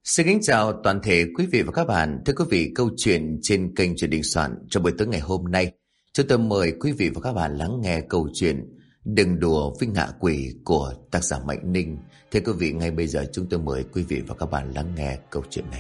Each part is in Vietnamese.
Xin kính chào toàn thể quý vị và các bạn. Thưa quý vị, câu chuyện trên kênh Truyện Đình Soạn cho buổi tối ngày hôm nay, chúng tôi mời quý vị và các bạn lắng nghe câu chuyện Đừng đùa với ngạ quỷ của tác giả Mạnh Ninh. Thưa quý vị, ngay bây giờ chúng tôi mời quý vị và các bạn lắng nghe câu chuyện này.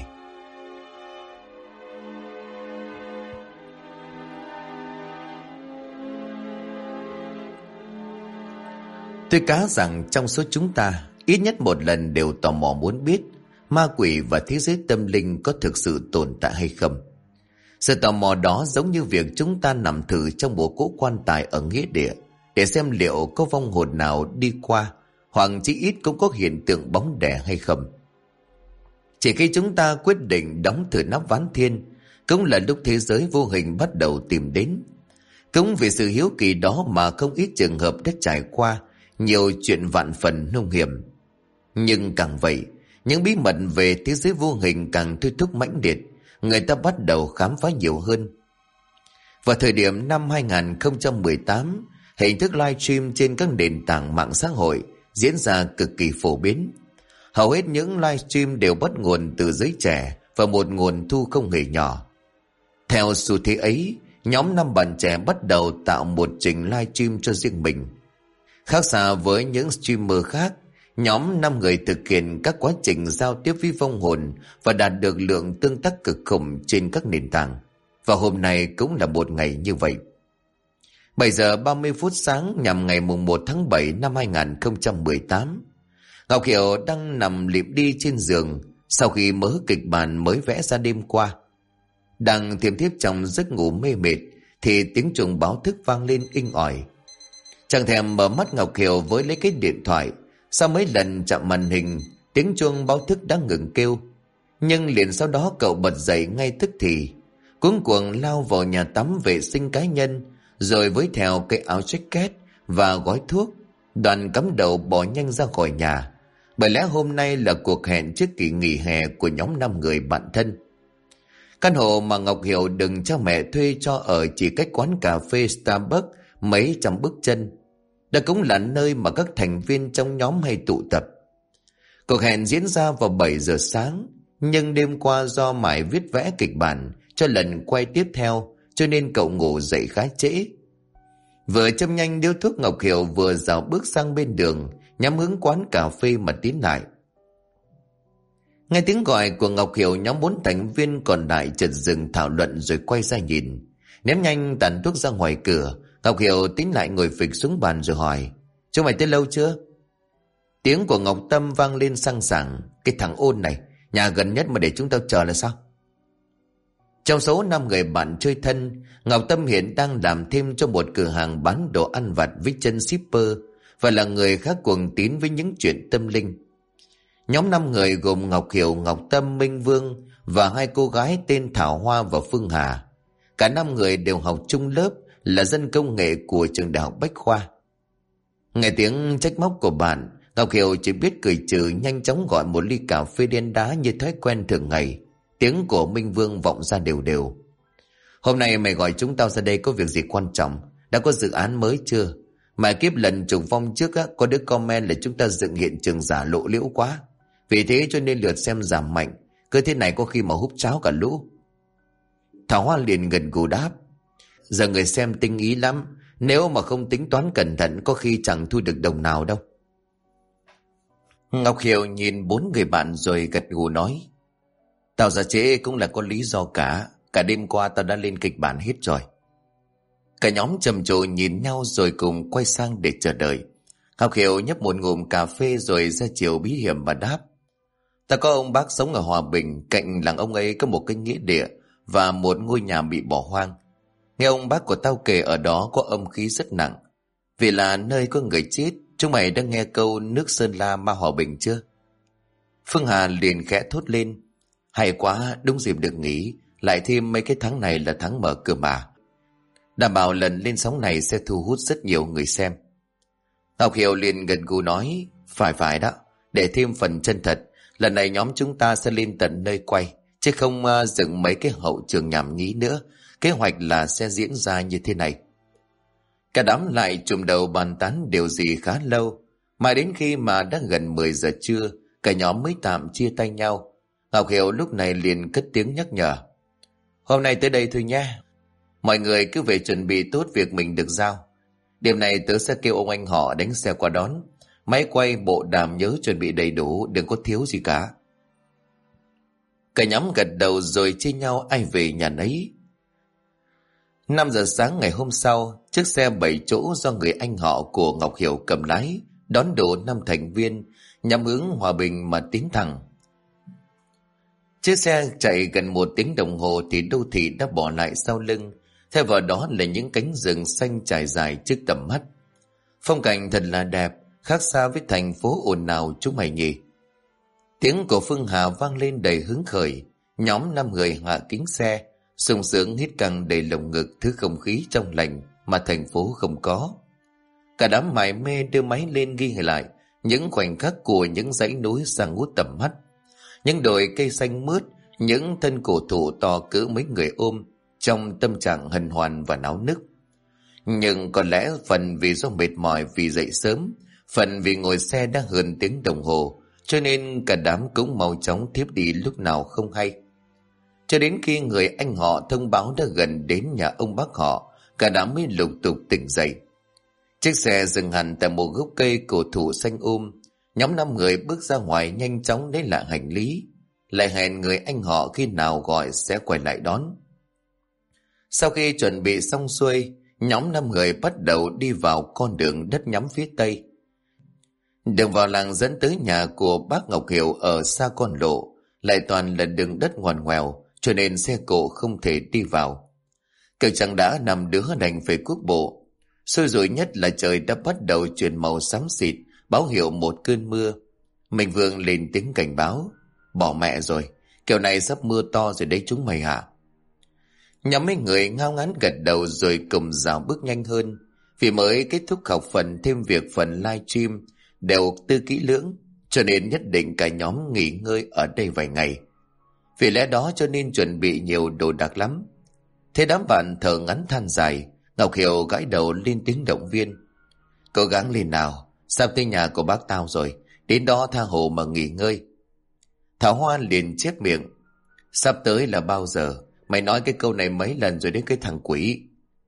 Tôi cá rằng trong số chúng ta, ít nhất một lần đều tò mò muốn biết ma quỷ và thế giới tâm linh có thực sự tồn tại hay không. Sự tò mò đó giống như việc chúng ta nằm thử trong bộ cỗ quan tài ở nghĩa địa để xem liệu có vong hồn nào đi qua, hoặc chỉ ít cũng có hiện tượng bóng đè hay không. Chỉ khi chúng ta quyết định đóng thử nắp ván thiên, cũng là lúc thế giới vô hình bắt đầu tìm đến. Cũng vì sự hiếu kỳ đó mà không ít trường hợp đã trải qua nhiều chuyện vạn phần hung hiểm. Nhưng càng vậy, những bí mật về thế giới vô hình càng thôi thúc mãnh liệt, người ta bắt đầu khám phá nhiều hơn. Vào thời điểm năm 2018, hình thức livestream trên các nền tảng mạng xã hội diễn ra cực kỳ phổ biến. Hầu hết những livestream đều bắt nguồn từ giới trẻ và một nguồn thu không hề nhỏ. Theo xu thế ấy, nhóm 5 bạn trẻ bắt đầu tạo một trình livestream cho riêng mình. Khác xa với những streamer khác, nhóm 5 người thực hiện các quá trình giao tiếp với vong hồn và đạt được lượng tương tác cực khủng trên các nền tảng. Và hôm nay cũng là một ngày như vậy. 7 giờ 30 phút sáng nhằm ngày mùng 1 tháng 7 năm 2018, Ngọc Hiểu đang nằm lịm đi trên giường sau khi mớ kịch bản mới vẽ ra đêm qua. Đang thiêm thiếp trong giấc ngủ mê mệt thì tiếng chuông báo thức vang lên inh ỏi. Chẳng thèm mở mắt, Ngọc Hiểu với lấy cái điện thoại. Sau mấy lần chạm màn hình, tiếng chuông báo thức đã ngừng kêu. Nhưng liền sau đó cậu bật dậy ngay tức thì, cuống cuồng lao vào nhà tắm vệ sinh cá nhân, rồi với theo cái áo jacket và gói thuốc, Đoàn cắm đầu bỏ nhanh ra khỏi nhà. Bởi lẽ hôm nay là cuộc hẹn trước kỳ nghỉ hè của nhóm 5 người bạn thân. Căn hộ mà Ngọc Hiểu đừng cho mẹ thuê cho ở chỉ cách quán cà phê Starbucks mấy trăm bước chân. Đó cũng là nơi mà các thành viên trong nhóm hay tụ tập. Cuộc hẹn diễn ra vào 7 giờ sáng, nhưng đêm qua do mải viết vẽ kịch bản cho lần quay tiếp theo, cho nên cậu ngủ dậy khá trễ. Vừa châm nhanh điếu thuốc, Ngọc Hiểu vừa dạo bước sang bên đường, nhắm hướng quán cà phê mà tiến lại. Nghe tiếng gọi của Ngọc Hiểu, nhóm 4 thành viên còn lại chợt dừng thảo luận rồi quay ra nhìn. Ném nhanh tàn thuốc ra ngoài cửa, Ngọc Hiểu tiến lại ngồi phịch xuống bàn rồi hỏi: "Chúng mày tới lâu chưa?" Tiếng của Ngọc Tâm vang lên sang sảng: "Cái thằng ôn này, nhà gần nhất mà để chúng tao chờ là sao?" Trong số 5 người bạn chơi thân, Ngọc Tâm hiện đang làm thêm cho một cửa hàng bán đồ ăn vặt với chân shipper và là người khác cuồng tín với những chuyện tâm linh. Nhóm 5 người gồm Ngọc Hiểu, Ngọc Tâm, Minh Vương và 2 cô gái tên Thảo Hoa và Phương Hà. Cả 5 người đều học chung lớp, là dân công nghệ của trường đại học Bách Khoa. Nghe tiếng trách móc của bạn, Ngọc Hiểu chỉ biết cười trừ, nhanh chóng gọi một ly cà phê đen đá như thói quen thường ngày. Tiếng của Minh Vương vọng ra đều đều: "Hôm nay mày gọi chúng tao ra đây có việc gì quan trọng? Đã có dự án mới chưa? Mà kiếp lần trùng phong trước á, có đứa comment là chúng ta dựng hiện trường giả lộ liễu quá. Vì thế cho nên lượt xem giảm mạnh. Cứ thế này có khi mà húp cháo cả lũ." Thảo Hoa liền gật gù đáp: "Giờ người xem tinh ý lắm, nếu mà không tính toán cẩn thận có khi chẳng thu được đồng nào đâu." Ngọc Hiểu nhìn 4 người bạn rồi gật gù nói: "Tao ra trễ cũng là có lý do cả. Cả đêm qua tao đã lên kịch bản hết rồi." Cả nhóm trầm trồ nhìn nhau rồi cùng quay sang để chờ đợi. Ngọc Hiểu nhấp một ngụm cà phê rồi ra chiều bí hiểm và đáp: "Ta có ông bác sống ở Hòa Bình, cạnh làng ông ấy có một cái nghĩa địa và một ngôi nhà bị bỏ hoang. Nghe ông bác của tao kể ở đó có âm khí rất nặng, vì là nơi có người chết. Chúng mày đã nghe câu nước Sơn La ma Hòa Bình chưa?" Phương Hà liền khẽ thốt lên: "Hay quá, đúng dịp được nghỉ, lại thêm mấy cái tháng này là tháng mở cửa mà. Đảm bảo lần lên sóng này sẽ thu hút rất nhiều người xem." Ngọc Hiểu liền gật gù nói: Phải đó, để thêm phần chân thật, lần này nhóm chúng ta sẽ lên tận nơi quay, chứ không dựng mấy cái hậu trường nhảm nhí nữa. Kế hoạch là sẽ diễn ra như thế này." Cả đám lại trùm đầu bàn tán điều gì khá lâu, mà đến khi mà đã gần 10 giờ trưa, cả nhóm mới tạm chia tay nhau. Ngọc Hiểu lúc này liền cất tiếng nhắc nhở. Hôm nay tới đây thôi nha. Mọi người cứ về chuẩn bị tốt việc mình được giao. Đêm nay tớ sẽ kêu ông anh họ đánh xe qua đón. Máy quay, bộ đàm nhớ chuẩn bị đầy đủ, đừng có thiếu gì cả. Cả nhóm gật đầu rồi chia nhau ai về nhà nấy. 5 giờ sáng ngày hôm sau, chiếc xe 7 chỗ do người anh họ của Ngọc Hiểu cầm lái đón đủ 5 thành viên nhằm hướng Hòa Bình mà tiến thẳng. Chiếc xe chạy gần 1 tiếng đồng hồ thì đô thị đã bỏ lại sau lưng, theo vào đó là những cánh rừng xanh trải dài trước tầm mắt. Phong cảnh thật là đẹp, khác xa với thành phố ồn ào chúng mày nhỉ. Tiếng của Phương Hà vang lên đầy hứng khởi. Nhóm 5 người hạ kính xe, sung sướng hít căng đầy lồng ngực thứ không khí trong lành mà thành phố không có. Cả đám mải mê đưa máy lên ghi lại những khoảnh khắc của những dãy núi sang ngút tầm mắt, những đồi cây xanh mướt, những thân cổ thụ to cỡ mấy người ôm, trong tâm trạng hân hoan và náo nức. Nhưng có lẽ phần vì do mệt mỏi vì dậy sớm, phần vì ngồi xe đã hơn tiếng đồng hồ, cho nên cả đám cũng mau chóng thiếp đi lúc nào không hay. Cho đến khi người anh họ thông báo đã gần đến nhà ông bác họ, cả đám mới lục tục tỉnh dậy. Chiếc xe dừng hẳn tại một gốc cây cổ thụ xanh nhóm 5 người bước ra ngoài nhanh chóng lấy lại hành lý, lại hẹn người anh họ khi nào gọi sẽ quay lại đón. Sau khi chuẩn bị xong xuôi, nhóm 5 người bắt đầu đi vào con đường đất nhắm phía tây. Đường vào làng dẫn tới nhà của bác Ngọc Hiểu ở xa con lộ, lại toàn là đường đất ngoằn ngoèo, cho nên xe cộ không thể đi vào. Cậu chẳng đã nằm đứa đành phải cuốc bộ. Xui rủi nhất là trời đã bắt đầu chuyển màu xám xịt, báo hiệu một cơn mưa. Minh Vương lên tiếng cảnh báo. Bỏ mẹ rồi, kiểu này sắp mưa to rồi đấy chúng mày hả? Nhóm mấy người ngao ngán gật đầu rồi cùng rào bước nhanh hơn. Vì mới kết thúc học phần thêm việc phần live stream đều tư kỹ lưỡng, cho nên nhất định cả nhóm nghỉ ngơi ở đây vài ngày. Vì lẽ đó cho nên chuẩn bị nhiều đồ đạc lắm. Thế đám bạn thở ngắn than dài, Ngọc Hiểu gãi đầu lên tiếng động viên. Cố gắng lên nào, sắp tới nhà của bác tao rồi, đến đó tha hồ mà nghỉ ngơi. Thảo Hoa liền chép miệng. Sắp tới là bao giờ? Mày nói cái câu này mấy lần rồi đấy cái thằng quỷ.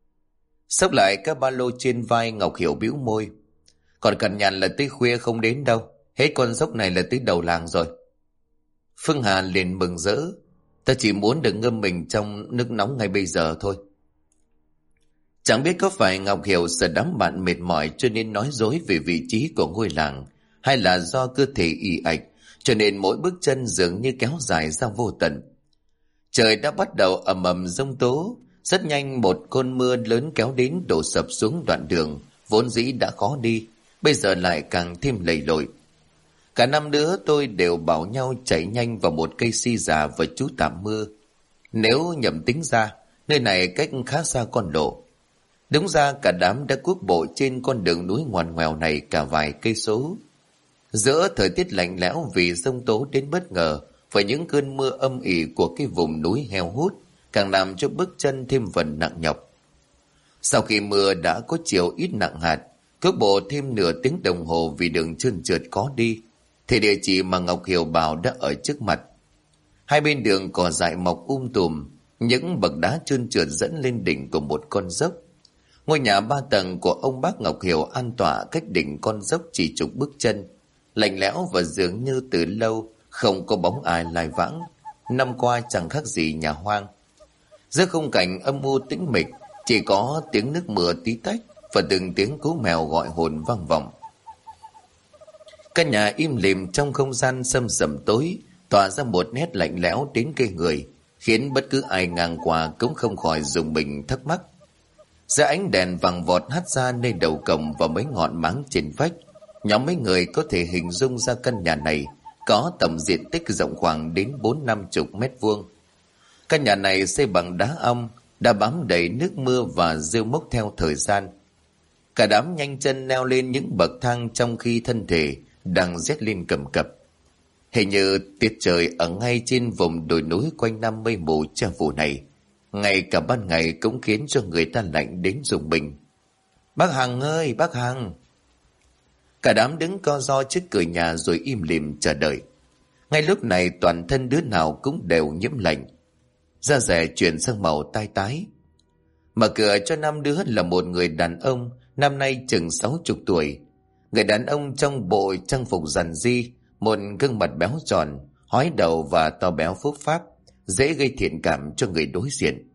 Xốc lại các ba lô trên vai, Ngọc Hiểu bĩu môi. Còn cằn nhằn là tới khuya không đến đâu, hết con dốc này là tới đầu làng rồi. Phương Hà liền mừng rỡ. Ta chỉ muốn được ngâm mình trong nước nóng ngay bây giờ thôi. Chẳng biết có phải Ngọc Hiểu sợ đám bạn mệt mỏi cho nên nói dối về vị trí của ngôi làng, hay là do cơ thể ì ạch cho nên mỗi bước chân dường như kéo dài ra vô tận. Trời đã bắt đầu ầm ầm giông tố. Rất nhanh một cơn mưa lớn kéo đến đổ sập xuống đoạn đường vốn dĩ đã khó đi, bây giờ lại càng thêm lầy lội. Cả 5 đứa tôi đều bảo nhau chạy nhanh vào một cây si già và trú tạm mưa. Nếu nhầm tính ra, nơi này cách khá xa con lộ. Đúng ra cả đám đã cuốc bộ trên con đường núi ngoằn ngoèo này cả vài cây số. Giữa thời tiết lạnh lẽo vì giông tố đến bất ngờ và những cơn mưa âm ỉ của cái vùng núi heo hút, càng làm cho bước chân thêm phần nặng nhọc. Sau khi mưa đã có chiều ít nặng hạt, cước bộ thêm nửa tiếng đồng hồ vì đường trơn trượt khó đi, thì địa chỉ mà Ngọc Hiểu bảo đã ở trước mặt. Hai bên đường cỏ dại mọc tùm, những bậc đá trơn trượt dẫn lên đỉnh của một con dốc. Ngôi nhà 3 tầng của ông bác Ngọc Hiểu an tọa cách đỉnh con dốc chỉ chục bước chân, lạnh lẽo và dường như từ lâu không có bóng ai lai vãng. Năm qua chẳng khác gì nhà hoang. Giữa khung cảnh âm u tĩnh mịch, chỉ có tiếng nước mưa tí tách và từng tiếng cú mèo gọi hồn vang vọng. Căn nhà im lìm trong không gian sâm sầm tối, tỏa ra một nét lạnh lẽo đến ghê người, khiến bất cứ ai ngang qua cũng không khỏi rùng mình thắc mắc. Giữa ánh đèn vàng vọt hắt ra nơi đầu cổng và mấy ngọn máng trên vách, nhóm mấy người có thể hình dung ra căn nhà này có tổng diện tích rộng khoảng đến 40-50 mét vuông. Căn nhà này xây bằng đá ong, đã bám đầy nước mưa và rêu mốc theo thời gian. Cả đám nhanh chân leo lên những bậc thang trong khi thân thể đang rét lên cầm cập. Hình như tiết trời ở ngay trên vùng đồi núi quanh năm mây mù che phủ này, ngay cả ban ngày cũng khiến cho người ta lạnh đến rùng mình. Bác Hằng ơi, bác Hằng! Cả đám đứng co ro trước cửa nhà rồi im lìm chờ đợi. Ngay lúc này toàn thân đứa nào cũng đều nhiễm lạnh, da dẻ chuyển sang màu tai tái. Mở cửa cho 5 đứa là một người đàn ông, năm nay chừng 60 tuổi. Người đàn ông trong bộ trang phục giản dị, một gương mặt béo tròn, hói đầu và to béo phúc pháp, dễ gây thiện cảm cho người đối diện.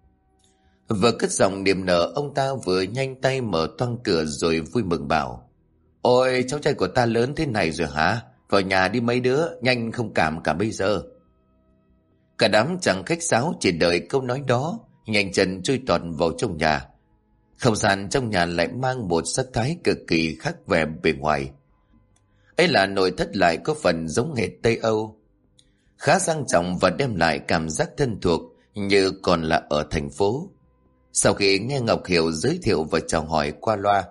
Vừa cất giọng niềm nở, ông ta vừa nhanh tay mở toang cửa rồi vui mừng bảo: Ôi, cháu trai của ta lớn thế này rồi hả? Vào nhà đi mấy đứa, nhanh không cảm cả bây giờ. Cả đám chẳng khách sáo, chỉ đợi câu nói đó, nhanh chân chui tọt vào trong nhà. Không gian trong nhà lại mang một sắc thái cực kỳ khác vẻ bề ngoài. Ấy là nội thất lại có phần giống hệt Tây Âu, khá sang trọng và đem lại cảm giác thân thuộc như còn là ở thành phố. Sau khi nghe Ngọc Hiểu giới thiệu và chào hỏi qua loa,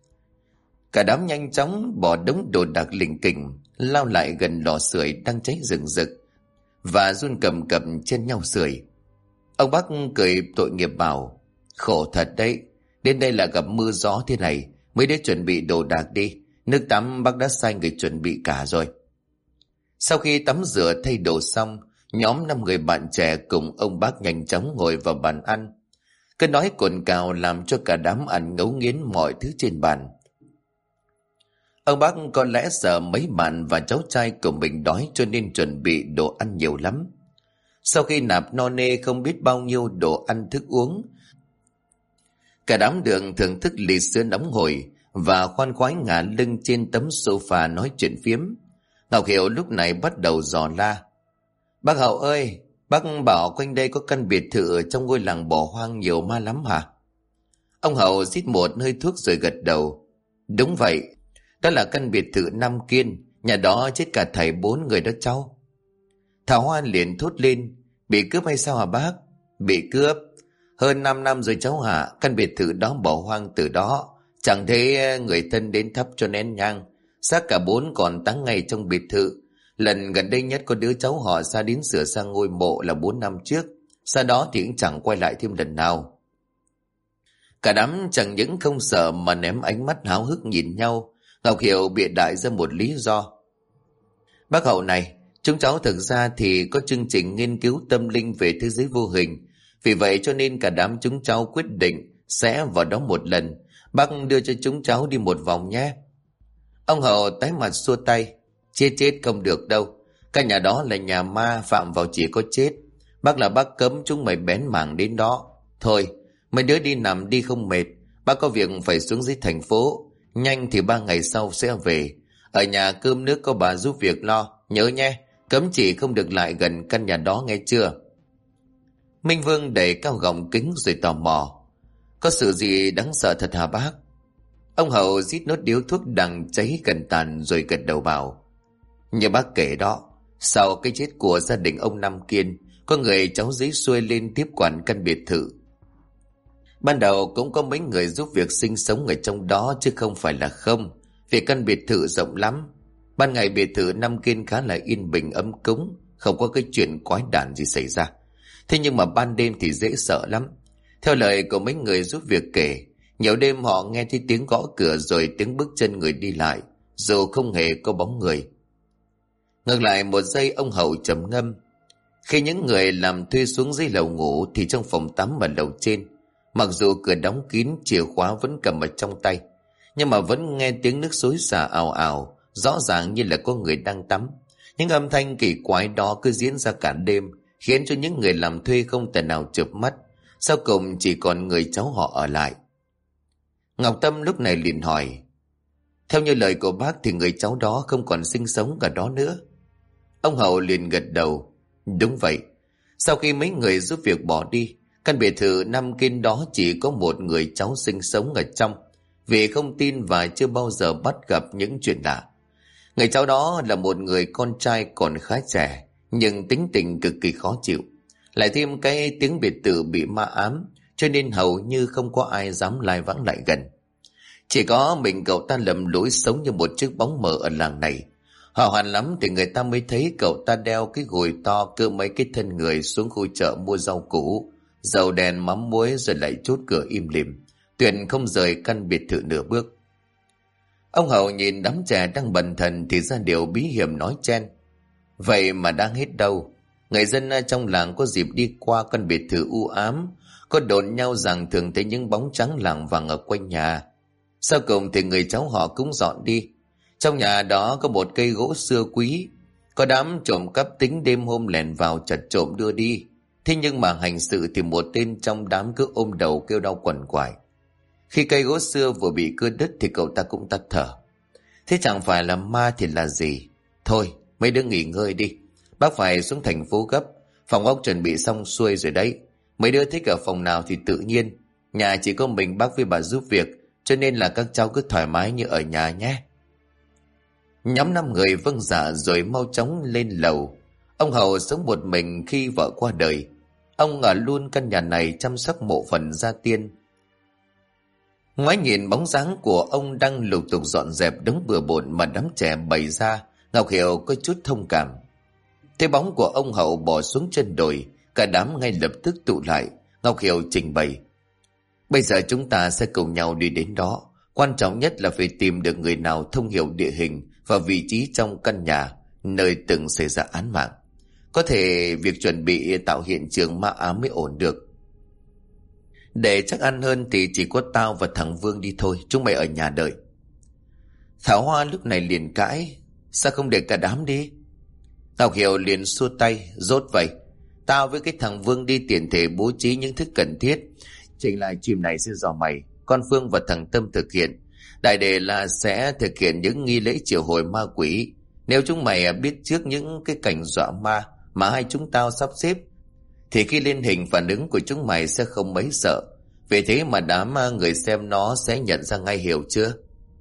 cả đám nhanh chóng bỏ đống đồ đạc lỉnh kỉnh, lao lại gần lò sưởi đang cháy rừng rực và run cầm cập trên nhau sưởi. Ông bác cười tội nghiệp bảo: Khổ thật đấy, đến đây là gặp mưa gió thế này, mấy đứa chuẩn bị đồ đạc đi, nước tắm bác đã sai người chuẩn bị cả rồi. Sau khi tắm rửa thay đồ xong, nhóm 5 người bạn trẻ cùng ông bác nhanh chóng ngồi vào bàn ăn. Cứ nói cồn cào làm cho cả đám ăn ngấu nghiến mọi thứ trên bàn. Ông bác có lẽ sợ mấy bạn và cháu trai của mình đói cho nên chuẩn bị đồ ăn nhiều lắm. Sau khi nạp no nê không biết bao nhiêu đồ ăn thức uống, cả đám đường thưởng thức ly sữa nóng hổi và khoan khoái ngả lưng trên tấm sofa nói chuyện phiếm. Ngọc Hiểu lúc này bắt đầu dò la: Bác Hậu ơi, bác bảo quanh đây có căn biệt thự ở trong ngôi làng bỏ hoang nhiều ma lắm hả? Ông Hậu rít một hơi thuốc rồi gật đầu: Đúng vậy, đó là căn biệt thự Nam Kiên, nhà đó chết cả thảy 4 người đó cháu. Thảo Hoa liền thốt lên: Bị cướp hay sao hả bác? Bị cướp. Hơn 5 năm rồi cháu hả? Căn biệt thự đó bỏ hoang từ đó, chẳng thấy người thân đến thắp cho nén nhang. Xác cả 4 còn táng ngay trong biệt thự. Lần gần đây nhất có đứa cháu họ ra đến sửa sang ngôi mộ là 4 năm trước, sau đó thì cũng chẳng quay lại thêm lần nào. Cả đám chẳng những không sợ mà ném ánh mắt háo hức nhìn nhau. Ngọc Hiểu bịa đại ra một lý do: Bác Hậu này, chúng cháu thực ra thì có chương trình nghiên cứu tâm linh về thế giới vô hình, vì vậy cho nên cả đám chúng cháu quyết định sẽ vào đó một lần. Bác đưa cho chúng cháu đi một vòng nhé. Ông Hậu tái mặt xua tay: Chết không được đâu, căn nhà đó là nhà ma, phạm vào chỉ có chết. Bác là bác cấm chúng mày bén mảng đến đó. Thôi mấy đứa đi nằm đi không mệt, bác có việc phải xuống dưới thành phố, nhanh thì 3 ngày sau sẽ về. Ở nhà cơm nước có bà giúp việc lo, nhớ nhé, cấm chỉ không được lại gần căn nhà đó nghe chưa? Minh Vương đẩy cao gọng kính rồi tò mò: Có sự gì đáng sợ thật hả bác? Ông Hậu rít nốt điếu thuốc đang cháy gần tàn rồi gật đầu bảo: Như bác kể đó, sau cái chết của gia đình ông Nam Kiên, có người cháu dưới xuôi lên tiếp quản căn biệt thự. Ban đầu cũng có mấy người giúp việc sinh sống ở trong đó chứ không phải là không, vì căn biệt thự rộng lắm. Ban ngày biệt thự Nam Kiên khá là yên bình ấm cúng, không có cái chuyện quái đản gì xảy ra. Thế nhưng mà ban đêm thì dễ sợ lắm. Theo lời của mấy người giúp việc kể, nhiều đêm họ nghe thấy tiếng gõ cửa rồi tiếng bước chân người đi lại, dù không hề có bóng người. Ngược lại một giây, ông Hậu trầm ngâm. Khi những người làm thuê xuống dưới lầu ngủ thì trong phòng tắm ở lầu trên, mặc dù cửa đóng kín, chìa khóa vẫn cầm ở trong tay, nhưng mà vẫn nghe tiếng nước xối xả ào ào, rõ ràng như là có người đang tắm. Những âm thanh kỳ quái đó cứ diễn ra cả đêm, khiến cho những người làm thuê không thể nào chợp mắt. Sau cùng chỉ còn người cháu họ ở lại. Ngọc Tâm lúc này liền hỏi: Theo như lời của bác thì người cháu đó không còn sinh sống ở đó nữa? Ông Hậu liền gật đầu: Đúng vậy. Sau khi mấy người giúp việc bỏ đi, căn biệt thự Nam Kiên đó chỉ có một người cháu sinh sống ở trong, vì không tin và chưa bao giờ bắt gặp những chuyện lạ. Người cháu đó là một người con trai còn khá trẻ, nhưng tính tình cực kỳ khó chịu. Lại thêm cái tiếng biệt thự bị ma ám, cho nên hầu như không có ai dám lai vãng lại gần. Chỉ có mình cậu ta lầm lũi sống như một chiếc bóng mờ ở làng này. Hỏa hoạn lắm thì người ta mới thấy cậu ta đeo cái gùi to cỡ mấy cái thân người xuống khu chợ mua rau củ, dầu đèn mắm muối rồi lại chốt cửa im lìm, tuyệt không rời căn biệt thự nửa bước. Ông Hậu nhìn đám trẻ đang bần thần thì ra điều bí hiểm nói chen: Vậy mà đang hết đâu. Người dân trong làng có dịp đi qua căn biệt thự u ám, có đồn nhau rằng thường thấy những bóng trắng lảng vảng ở quanh nhà. Sau cùng thì người cháu họ cũng dọn đi. Trong nhà đó có một cây gỗ xưa quý, có đám trộm cắp tính đêm hôm lẻn vào chặt trộm đưa đi. Thế nhưng mà hành sự thì một tên trong đám cứ ôm đầu kêu đau quằn quại. Khi cây gỗ xưa vừa bị cưa đứt thì cậu ta cũng tắt thở. Thế chẳng phải là ma thì là gì? Thôi, mấy đứa nghỉ ngơi đi. Bác phải xuống thành phố gấp. Phòng ốc chuẩn bị xong xuôi rồi đấy. Mấy đứa thích ở phòng nào thì tự nhiên. Nhà chỉ có mình bác với bà giúp việc, cho nên là các cháu cứ thoải mái như ở nhà nhé. Nhóm 5 người vâng dạ rồi mau chóng lên lầu. Ông Hậu sống một mình khi vợ qua đời. Ông ở luôn căn nhà này chăm sóc mộ phần gia tiên. Ngoái nhìn bóng dáng của ông đang lục tục dọn dẹp đống bừa bộn mà đám trẻ bày ra, Ngọc Hiểu có chút thông cảm. Thấy bóng của ông Hậu bỏ xuống chân đồi, cả đám ngay lập tức tụ lại. Ngọc Hiểu trình bày: bây giờ chúng ta sẽ cùng nhau đi đến đó. Quan trọng nhất là phải tìm được người nào thông hiểu địa hình và vị trí trong căn nhà nơi từng xảy ra án mạng. Có thể việc chuẩn bị tạo hiện trường ma ám mới ổn được. Để chắc ăn hơn thì chỉ có tao và thằng Vương đi thôi, chúng mày ở nhà đợi. Thảo Hoa lúc này liền cãi: sao không để cả đám đi? Ngọc Hiểu liền xua tay: rốt vậy. Tao với cái thằng Vương đi tiền thể bố trí những thứ cần thiết. Chỉnh lại chim này sẽ do mày. Con Phương và thằng Tâm thực hiện. Đại đề là sẽ thực hiện những nghi lễ triệu hồi ma quỷ. Nếu chúng mày biết trước những cái cảnh dọa ma mà hai chúng tao sắp xếp, thì khi lên hình phản ứng của chúng mày sẽ không mấy sợ. Vì thế mà đám người xem nó sẽ nhận ra ngay, hiểu chưa?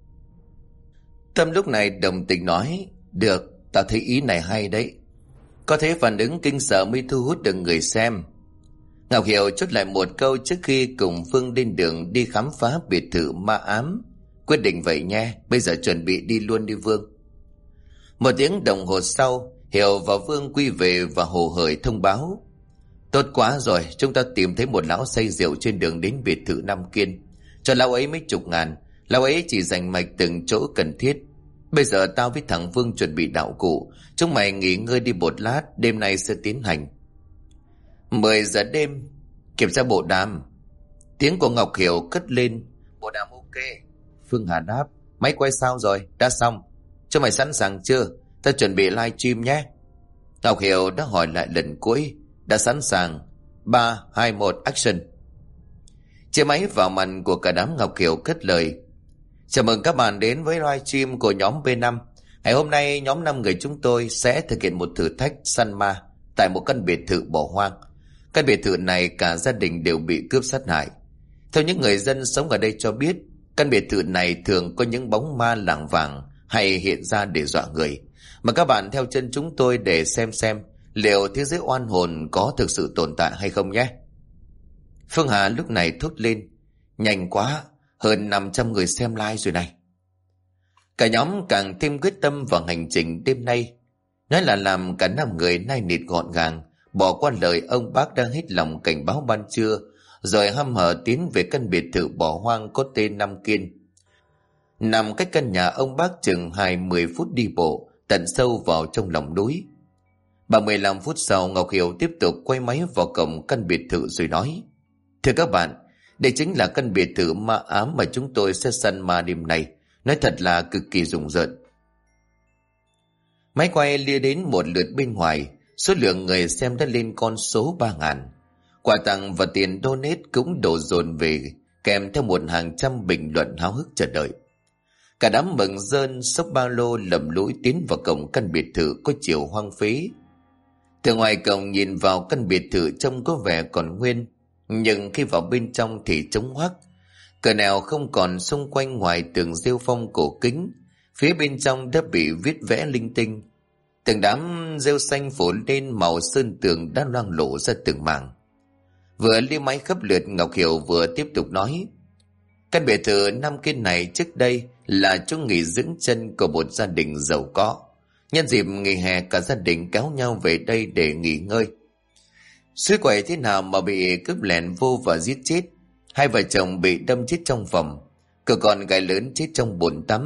Tâm lúc này đồng tình nói: được, tao thấy ý này hay đấy. Có thế phản ứng kinh sợ mới thu hút được người xem. Ngọc Hiểu chốt lại một câu trước khi cùng Phương lên đường đi khám phá biệt thự ma ám: quyết định vậy nha, bây giờ chuẩn bị đi luôn đi Vương. Một tiếng đồng hồ sau, Hiểu và Vương quy về và hồ hởi thông báo: tốt quá rồi, chúng ta tìm thấy một lão say rượu trên đường đến biệt thự Nam Kiên. Cho lão ấy mấy chục ngàn, lão ấy chỉ dành mạch từng chỗ cần thiết. Bây giờ tao với thằng Vương chuẩn bị đạo cụ, chúng mày nghỉ ngơi đi một lát, đêm nay sẽ tiến hành. 10 giờ đêm, kiểm tra bộ đàm. Tiếng của Ngọc Hiểu cất lên: bộ đàm ok. Phương Hà đáp: máy quay sao rồi? Đã xong. Chúng mày sẵn sàng chưa? Ta chuẩn bị live stream nhé. Ngọc Hiểu đã hỏi lại lần cuối: đã sẵn sàng. 3, 2, 1, action. Chiếc máy vào màn của cả đám. Ngọc Hiểu cất lời: chào mừng các bạn đến với live stream của nhóm B5. Ngày hôm nay nhóm 5 người chúng tôi sẽ thực hiện một thử thách săn ma tại một căn biệt thự bỏ hoang. Căn biệt thự này cả gia đình đều bị cướp sát hại. Theo những người dân sống ở đây cho biết, căn biệt thự này thường có những bóng ma lảng vảng hay hiện ra để dọa người. Mà các bạn theo chân chúng tôi để xem liệu thế giới oan hồn có thực sự tồn tại hay không nhé. Phương Hà lúc này thốt lên: nhanh quá, hơn 500 người xem live rồi này. Cả nhóm càng thêm quyết tâm vào hành trình đêm nay. Nói là làm cả 5 người nai nịt gọn gàng, bỏ qua lời ông bác đang hết lòng cảnh báo ban trưa, rồi hăm hở tiến về căn biệt thự bỏ hoang có tên Nam Kiên. Nằm cách căn nhà ông bác chừng 20 phút đi bộ, tận sâu vào trong lòng núi. 35 phút sau, Ngọc Hiểu tiếp tục quay máy vào cổng căn biệt thự rồi nói: thưa các bạn, đây chính là căn biệt thự ma ám mà chúng tôi sẽ săn ma đêm nay. Nói thật là cực kỳ rùng rợn. Máy quay lia đến một lượt bên ngoài, số lượng người xem đã lên con số 3.000. Quà tặng và tiền donate cũng đổ dồn về, kèm theo một hàng trăm bình luận háo hức chờ đợi. Cả đám mừng rơn xốc ba lô lầm lũi tiến vào cổng căn biệt thự có chiều hoang phế. Từ ngoài cổng nhìn vào căn biệt thự trông có vẻ còn nguyên, nhưng khi vào bên trong thì trống hoác. Cửa nào không còn, xung quanh ngoài tường rêu phong cổ kính, phía bên trong đã bị viết vẽ linh tinh. Từng đám rêu xanh phủ lên, màu sơn tường đã loang lộ ra từng mảng. Vừa lia máy khắp lượt, Ngọc Hiểu vừa tiếp tục nói: căn biệt thự Nam Kiên này trước đây là chỗ nghỉ dưỡng chân của một gia đình giàu có. Nhân dịp nghỉ hè, cả gia đình kéo nhau về đây để nghỉ ngơi. Suối quậy thế nào mà bị cướp lẻn vô và giết chết. 2 vợ chồng bị đâm chết trong phòng. Cậu con gái lớn chết trong bồn tắm.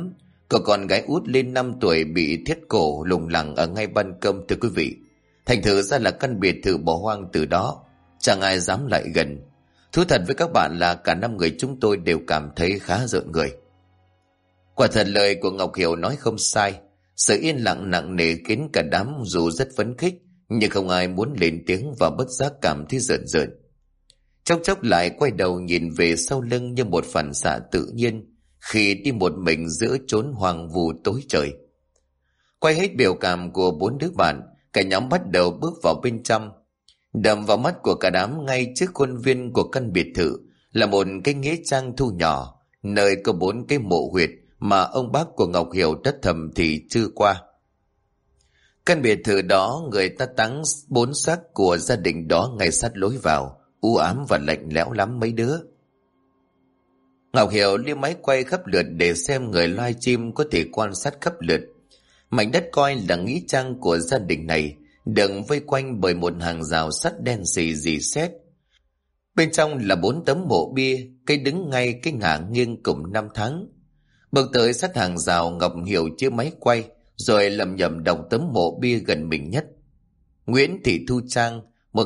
Có con gái út lên 5 tuổi bị thiết cổ lủng lẳng ở ngay ban công, thưa quý vị. Thành thử ra là căn biệt thự bỏ hoang từ đó, chẳng ai dám lại gần. Thú thật với các bạn là cả 5 người chúng tôi đều cảm thấy khá rợn người. Quả thật lời của Ngọc Hiểu nói không sai. Sự yên lặng nặng nề khiến cả đám dù rất phấn khích, nhưng không ai muốn lên tiếng và bất giác cảm thấy rợn rợn. Trong chốc lại quay đầu nhìn về sau lưng như một phản xạ tự nhiên khi đi một mình giữa chốn hoang vu tối trời. Quay hết biểu cảm của 4 đứa bạn, cả nhóm bắt đầu bước vào bên trong. Đập vào mắt của cả đám ngay trước khuôn viên của căn biệt thự là một cái nghĩa trang thu nhỏ, nơi có 4 cái mộ huyệt mà ông bác của Ngọc Hiểu đất thầm thì chưa qua. Căn biệt thự đó người ta táng 4 xác của gia đình đó ngay sát lối vào, u ám và lạnh lẽo lắm mấy đứa. Ngọc Hiểu liếc máy quay khắp lượt để xem người livestream có thể quan sát khắp lượt. Mảnh đất coi là nghĩa trang của gia đình này được vây quanh bởi một hàng rào sắt đen xì rỉ sét. Bên trong là 4 tấm mộ bia, cây đứng ngay, cái ngả nghiêng cùng 5 tháng. Bước tới sát hàng rào, Ngọc Hiểu chiếc máy quay rồi lẩm nhẩm đọc tấm mộ bia gần mình nhất. Nguyễn Thị Thu Trang,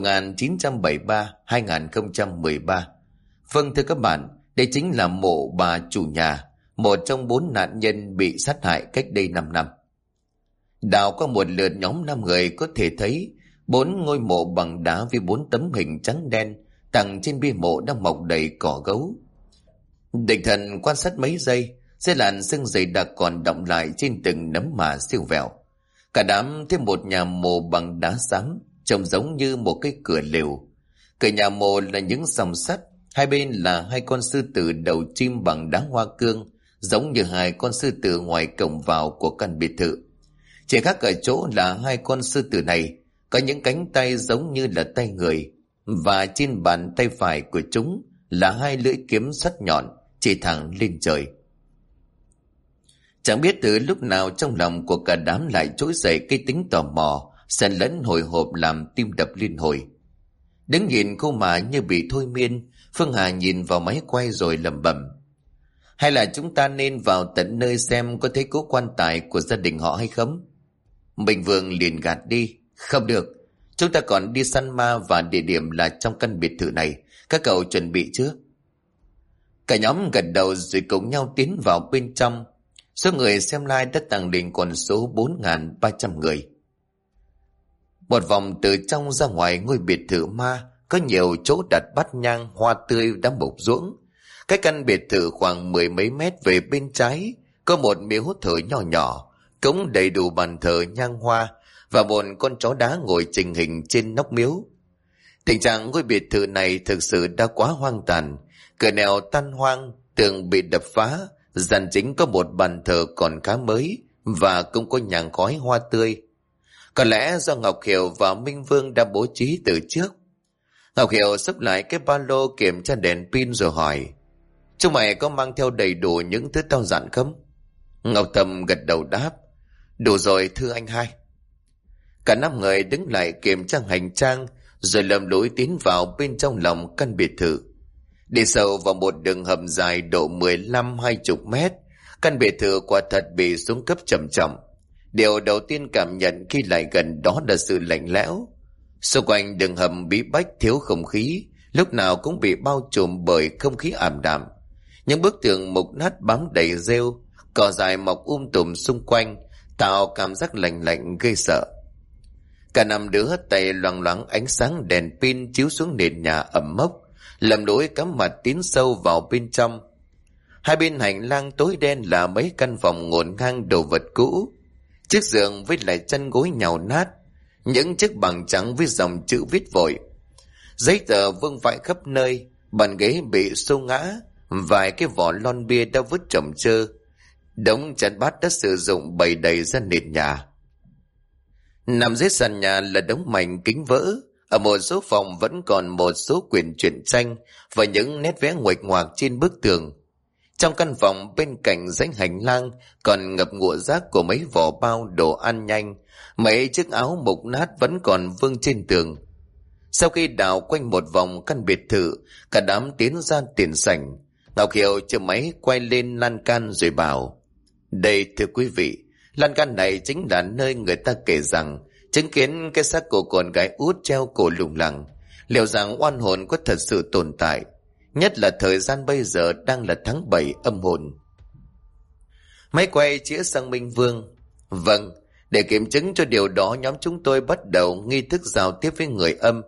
1973-2013. Vâng thưa các bạn, đây chính là mộ bà chủ nhà, một trong 4 nạn nhân bị sát hại cách đây 5 năm. Đào qua một lượt nhóm 5 người có thể thấy 4 ngôi mộ bằng đá với 4 tấm hình trắng đen tặng trên bia mộ đang mọc đầy cỏ gấu. Định thần quan sát mấy giây, dây làn sưng dày đặc còn đọng lại trên từng nấm mả siêu vẹo. Cả đám thêm một nhà mộ bằng đá xám, trông giống như một cái cửa lều. Cửa nhà mộ là những sòng sắt, hai bên là 2 con sư tử đầu chim bằng đá hoa cương, giống như 2 con sư tử ngoài cổng vào của căn biệt thự. Chỉ khác ở chỗ là 2 con sư tử này có những cánh tay giống như là tay người, và trên bàn tay phải của chúng là 2 lưỡi kiếm sắc nhọn chỉ thẳng lên trời. Chẳng biết từ lúc nào trong lòng của cả đám lại trỗi dậy cái tính tò mò, xen lẫn hồi hộp làm tim đập liên hồi. Đứng nhìn cô mà như bị thôi miên, Phương Hà nhìn vào máy quay rồi lẩm bẩm: hay là chúng ta nên vào tận nơi xem có thấy cố quan tài của gia đình họ hay không? Bình Vương liền gạt đi: không được, chúng ta còn đi săn ma và địa điểm là trong căn biệt thự này, các cậu chuẩn bị chưa? Cả nhóm gật đầu rồi cùng nhau tiến vào bên trong. Số người xem live đã tăng lên con số 4.300 người. Một vòng từ trong ra ngoài ngôi biệt thự ma, có nhiều chỗ đặt bát nhang, hoa tươi đã mộc ruỗng. Cái căn biệt thự khoảng 10 mấy mét về bên trái có một miếu thờ nhỏ nhỏ, cũng đầy đủ bàn thờ nhang hoa và một con chó đá ngồi trình hình trên nóc miếu. Tình trạng ngôi biệt thự này thực sự đã quá hoang tàn, cửa nẻo tan hoang, tường bị đập phá, gian chính có một bàn thờ còn khá mới và cũng có nhang khói hoa tươi. Có lẽ do Ngọc Hiểu và Minh Vương đã bố trí từ trước. Ngọc Hiểu xốc lại cái ba lô kiểm tra đèn pin rồi hỏi: chúng mày có mang theo đầy đủ những thứ tao dặn không? Ngọc Thầm gật đầu đáp: đủ rồi thưa anh hai. Cả 5 người đứng lại kiểm tra hành trang rồi lầm lũi tiến vào bên trong lòng căn biệt thự. Đi sâu vào một đường hầm dài độ 15-20 mét, căn biệt thự quả thật bị xuống cấp trầm trọng. Điều đầu tiên cảm nhận khi lại gần đó là sự lạnh lẽo. Xung quanh đường hầm bí bách thiếu không khí, lúc nào cũng bị bao trùm bởi không khí ảm đạm. Những bức tường mục nát bám đầy rêu, cỏ dại mọc tùm xung quanh, tạo cảm giác lạnh lạnh gây sợ. Cả 5 đứa tay loằng loáng ánh sáng đèn pin chiếu xuống nền nhà ẩm mốc, lầm lũi cắm mặt tiến sâu vào bên trong. Hai bên hành lang tối đen là mấy căn phòng ngổn ngang đồ vật cũ, chiếc giường với lại chân gối nhàu nát, những chiếc bằng trắng với dòng chữ viết vội, giấy tờ vương vãi khắp nơi, bàn ghế bị xô ngã, vài cái vỏ lon bia đã vứt chồng chơ, đống chén bát đã sử dụng bày đầy ra nền nhà. Nằm dưới sàn nhà là đống mảnh kính vỡ. Ở một số phòng vẫn còn một số quyển truyện tranh và những nét vẽ nguệch ngoạc trên bức tường. Trong căn phòng bên cạnh dãy hành lang còn ngập ngụa rác của mấy vỏ bao đồ ăn nhanh, mấy chiếc áo mục nát vẫn còn vương trên tường. Sau khi đào quanh một vòng căn biệt thự, cả đám tiến ra tiền sảnh. Ngọc Hiểu chở máy quay lên lan can rồi bảo: Đây thưa quý vị, lan can này chính là nơi người ta kể rằng chứng kiến cái xác của con gái út treo cổ lủng lẳng. Liệu rằng oan hồn có thật sự tồn tại, nhất là thời gian bây giờ đang là tháng 7 âm hồn. Máy quay chĩa sang Minh Vương. Vâng, để kiểm chứng cho điều đó, nhóm chúng tôi bắt đầu nghi thức giao tiếp với người âm.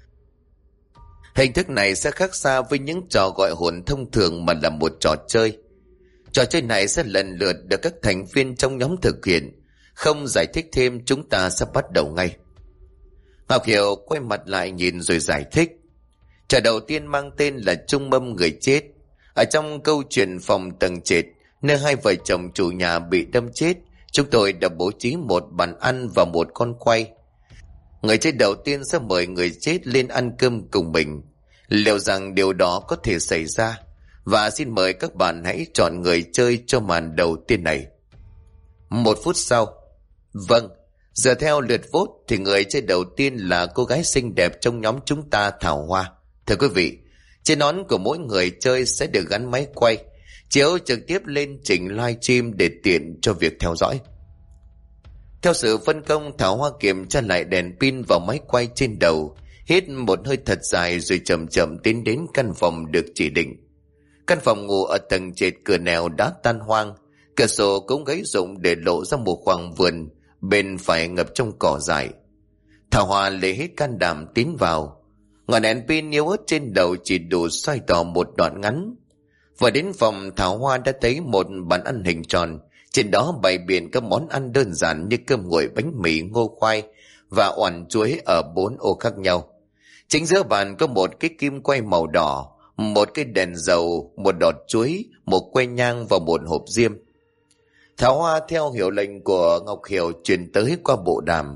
Hình thức này sẽ khác xa với những trò gọi hồn thông thường mà là một trò chơi. Trò chơi này sẽ lần lượt được các thành viên trong nhóm thực hiện. Không giải thích thêm, chúng ta sẽ bắt đầu ngay. Ngọc Hiểu quay mặt lại nhìn rồi giải thích. Trò đầu tiên mang tên là Chung Mâm Người Chết. Ở trong câu chuyện phòng tầng trệt, nơi hai vợ chồng chủ nhà bị đâm chết, chúng tôi đã bố trí một bàn ăn và một con quay. Người chết đầu tiên sẽ mời người chết lên ăn cơm cùng mình. Liệu rằng điều đó có thể xảy ra? Và xin mời các bạn hãy chọn người chơi cho màn đầu tiên này. 1 phút sau. Vâng, giờ theo lượt vote thì người chơi đầu tiên là cô gái xinh đẹp trong nhóm chúng ta, Thảo Hoa. Thưa quý vị, trên nón của mỗi người chơi sẽ được gắn máy quay, chiếu trực tiếp lên trình live stream để tiện cho việc theo dõi. Theo sự phân công, Thảo Hoa kiểm tra lại đèn pin vào máy quay trên đầu, hít một hơi thật dài rồi chậm chậm tiến đến căn phòng được chỉ định. Căn phòng ngủ ở tầng trệt cửa nẻo đã tan hoang, cửa sổ cũng gãy rụng để lộ ra một khoảng vườn bên phải ngập trong cỏ dại. Thảo Hoa lấy hết can đảm tiến vào. Ngọn đèn pin yếu ớt trên đầu chỉ đủ soi tỏ một đoạn ngắn. Vừa đến phòng, Thảo Hoa đã thấy một bàn ăn hình tròn, trên đó bày biện các món ăn đơn giản như cơm nguội, bánh mì, ngô khoai và oằn chuối ở 4 ô khác nhau. Chính giữa bàn có một cái kim quay màu đỏ, một cái đèn dầu, một đọt chuối, một que nhang và một hộp diêm. Thảo Hoa theo hiệu lệnh của Ngọc Hiểu truyền tới qua bộ đàm.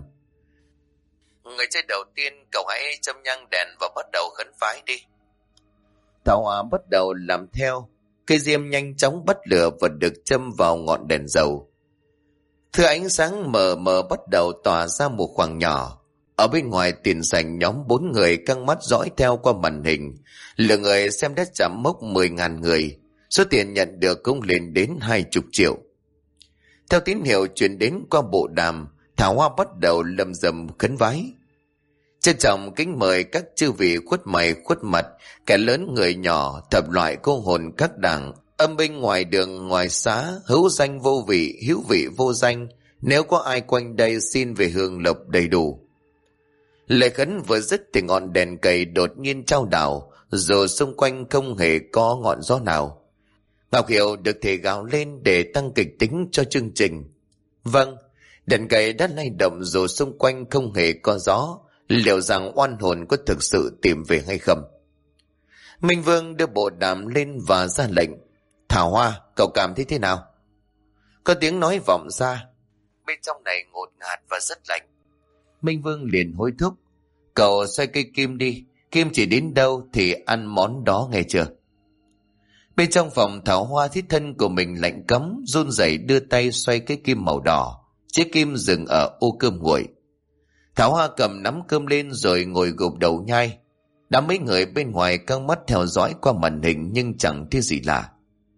Người chơi đầu tiên, cậu hãy châm nhang đèn và bắt đầu khấn vái đi. Thảo Hoa bắt đầu làm theo. Cây diêm nhanh chóng bắt lửa và được châm vào ngọn đèn dầu. Thứ ánh sáng mờ mờ bắt đầu tỏa ra một khoảng nhỏ. Ở bên ngoài tiền sảnh, nhóm 4 người căng mắt dõi theo qua màn hình. Lượng người xem đã chạm mốc 10.000 người. Số tiền nhận được cũng lên đến 20 triệu. Theo tín hiệu truyền đến qua bộ đàm, Thảo Hoa bắt đầu lầm rầm khấn vái. Trân trọng kính mời các chư vị khuất mày khuất mặt, kẻ lớn người nhỏ, thập loại cô hồn các đảng, âm binh ngoài đường ngoài xá, hữu danh vô vị, hữu vị vô danh. Nếu có ai quanh đây xin về hương lộc đầy đủ. Lời khấn vừa dứt thì ngọn đèn cầy đột nhiên chao đảo, rồi xung quanh không hề có ngọn gió nào. Ngọc Hiểu được thể gào lên để tăng kịch tính cho chương trình. Vâng, đèn cầy đã lay động rồi xung quanh không hề có gió. Liệu rằng oan hồn có thực sự tìm về hay không? Minh Vương đưa bộ đàm lên và ra lệnh. Thảo Hoa, cậu cảm thấy thế nào? Có tiếng nói vọng ra. Bên trong này ngột ngạt và rất lạnh. Minh Vương liền hối thúc. Cậu xoay cây kim đi, kim chỉ đến đâu thì ăn món đó nghe chưa? Bên trong phòng, Thảo Hoa thấy thân của mình lạnh cấm, run rẩy đưa tay xoay cái kim màu đỏ. Chiếc kim dừng ở ô cơm nguội. Thảo Hoa cầm nắm cơm lên rồi ngồi gục đầu nhai. Đã mấy người bên ngoài căng mắt theo dõi qua màn hình nhưng chẳng thấy gì lạ.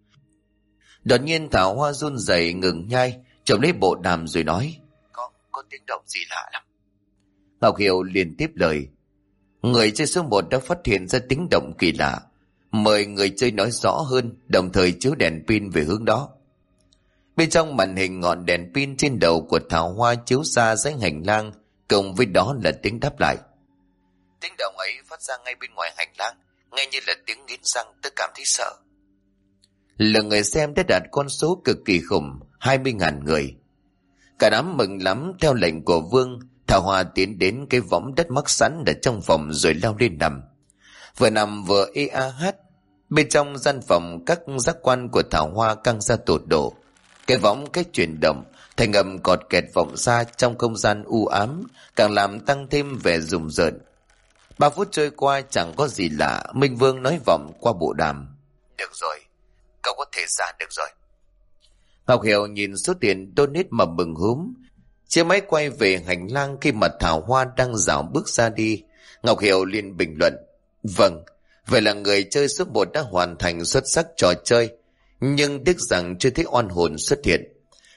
Đột nhiên Thảo Hoa run rẩy ngừng nhai, chộp lấy bộ đàm rồi nói. Có tiếng động gì lạ lắm. Ngọc Hiểu liền tiếp lời. Người chơi số 1 đã phát hiện ra tiếng động kỳ lạ. Mời người chơi nói rõ hơn, đồng thời chiếu đèn pin về hướng đó. Bên trong màn hình, ngọn đèn pin trên đầu của Thảo Hoa chiếu ra dãy hành lang, cùng với đó là tiếng đáp lại. Tiếng động ấy phát ra ngay bên ngoài hành lang, nghe như là tiếng nghiến răng, tôi cảm thấy sợ. Lượng người xem đã đạt con số cực kỳ khủng, 20.000 người. Cả đám mừng lắm. Theo lệnh của Vương, Thảo Hoa tiến đến cái võng đất mắc sẵn ở trong phòng rồi leo lên nằm. Vừa nằm vừa ê a hát. Bên trong gian phòng, các giác quan của Thảo Hoa căng ra tột độ. Cái võng cái chuyển động, thành âm cọt kẹt vọng ra trong không gian u ám, càng làm tăng thêm vẻ rùng rợn. 3 phút trôi qua chẳng có gì lạ. Minh Vương nói vọng qua bộ đàm. Được rồi, cậu có thể ra được rồi. Ngọc Hiểu nhìn số tiền donate mà mừng húm. Chiếc máy quay về hành lang khi mà Thảo Hoa đang dạo bước ra đi. Ngọc Hiểu liền bình luận. Vâng, vậy là người chơi số 1 đã hoàn thành xuất sắc trò chơi. Nhưng tiếc rằng chưa thấy oan hồn xuất hiện.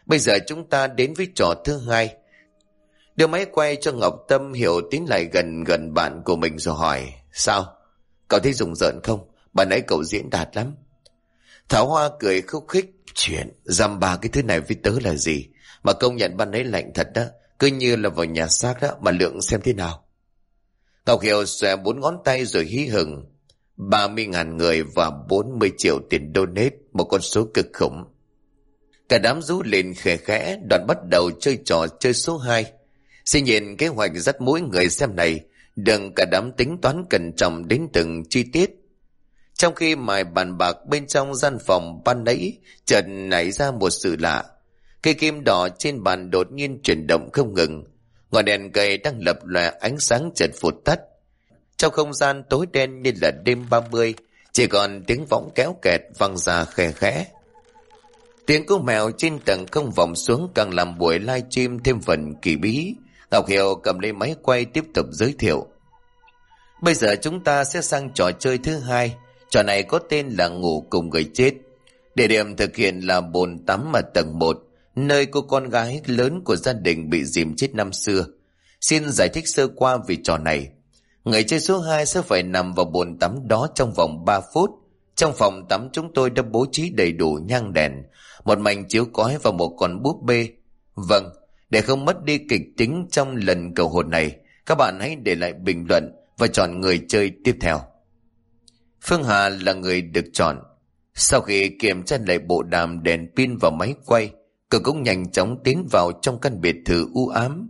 Bây giờ chúng ta đến với trò thứ hai. Đưa máy quay cho Ngọc Tâm. Hiểu tiến lại gần gần bạn của mình rồi hỏi: Sao? Cậu thấy rùng rợn không? Bạn nãy cậu diễn đạt lắm. Thảo Hoa cười khúc khích: Chuyện dăm ba cái thứ này với tớ là gì? Mà công nhận ban nãy lạnh thật đó, cứ như là vào nhà xác đó. Mà Lượng xem thế nào? Ngọc Hiểu xòe 4 ngón tay rồi hí hửng: 30.000 người và 40 triệu tiền donate, một con số cực khủng. Cả đám rú lên khẽ khẽ. Đoàn bắt đầu chơi trò chơi số 2. Xin nhìn kế hoạch dắt mỗi người xem này, đừng cả đám tính toán cẩn trọng đến từng chi tiết. Trong khi mài bàn bạc bên trong gian phòng ban nãy, chợt nảy ra một sự lạ. Cây kim đỏ trên bàn đột nhiên chuyển động không ngừng. Ngọn đèn cầy đang lập lòe ánh sáng chợt vụt tắt. Trong không gian tối đen như là đêm 30, chỉ còn tiếng võng kéo kẹt vang ra khe khẽ. Tiếng cú mèo trên tầng không vọng xuống càng làm buổi live stream thêm phần kỳ bí. Ngọc Hiểu cầm lấy máy quay tiếp tục giới thiệu: Bây giờ chúng ta sẽ sang trò chơi thứ hai. Trò này có tên là ngủ cùng người chết. Địa điểm thực hiện là bồn tắm ở tầng 1, nơi cô con gái lớn của gia đình bị dìm chết năm xưa. Xin giải thích sơ qua về trò này. Người chơi số 2 sẽ phải nằm vào bồn tắm đó trong vòng 3 phút. Trong phòng tắm chúng tôi đã bố trí đầy đủ nhang đèn, một mảnh chiếu cói và một con búp bê. Vâng, để không mất đi kịch tính trong lần cầu hồn này, các bạn hãy để lại bình luận và chọn người chơi tiếp theo. Phương Hà là người được chọn. Sau khi kiểm tra lại bộ đàm, đèn pin và máy quay, cô cũng nhanh chóng tiến vào trong căn biệt thự u ám.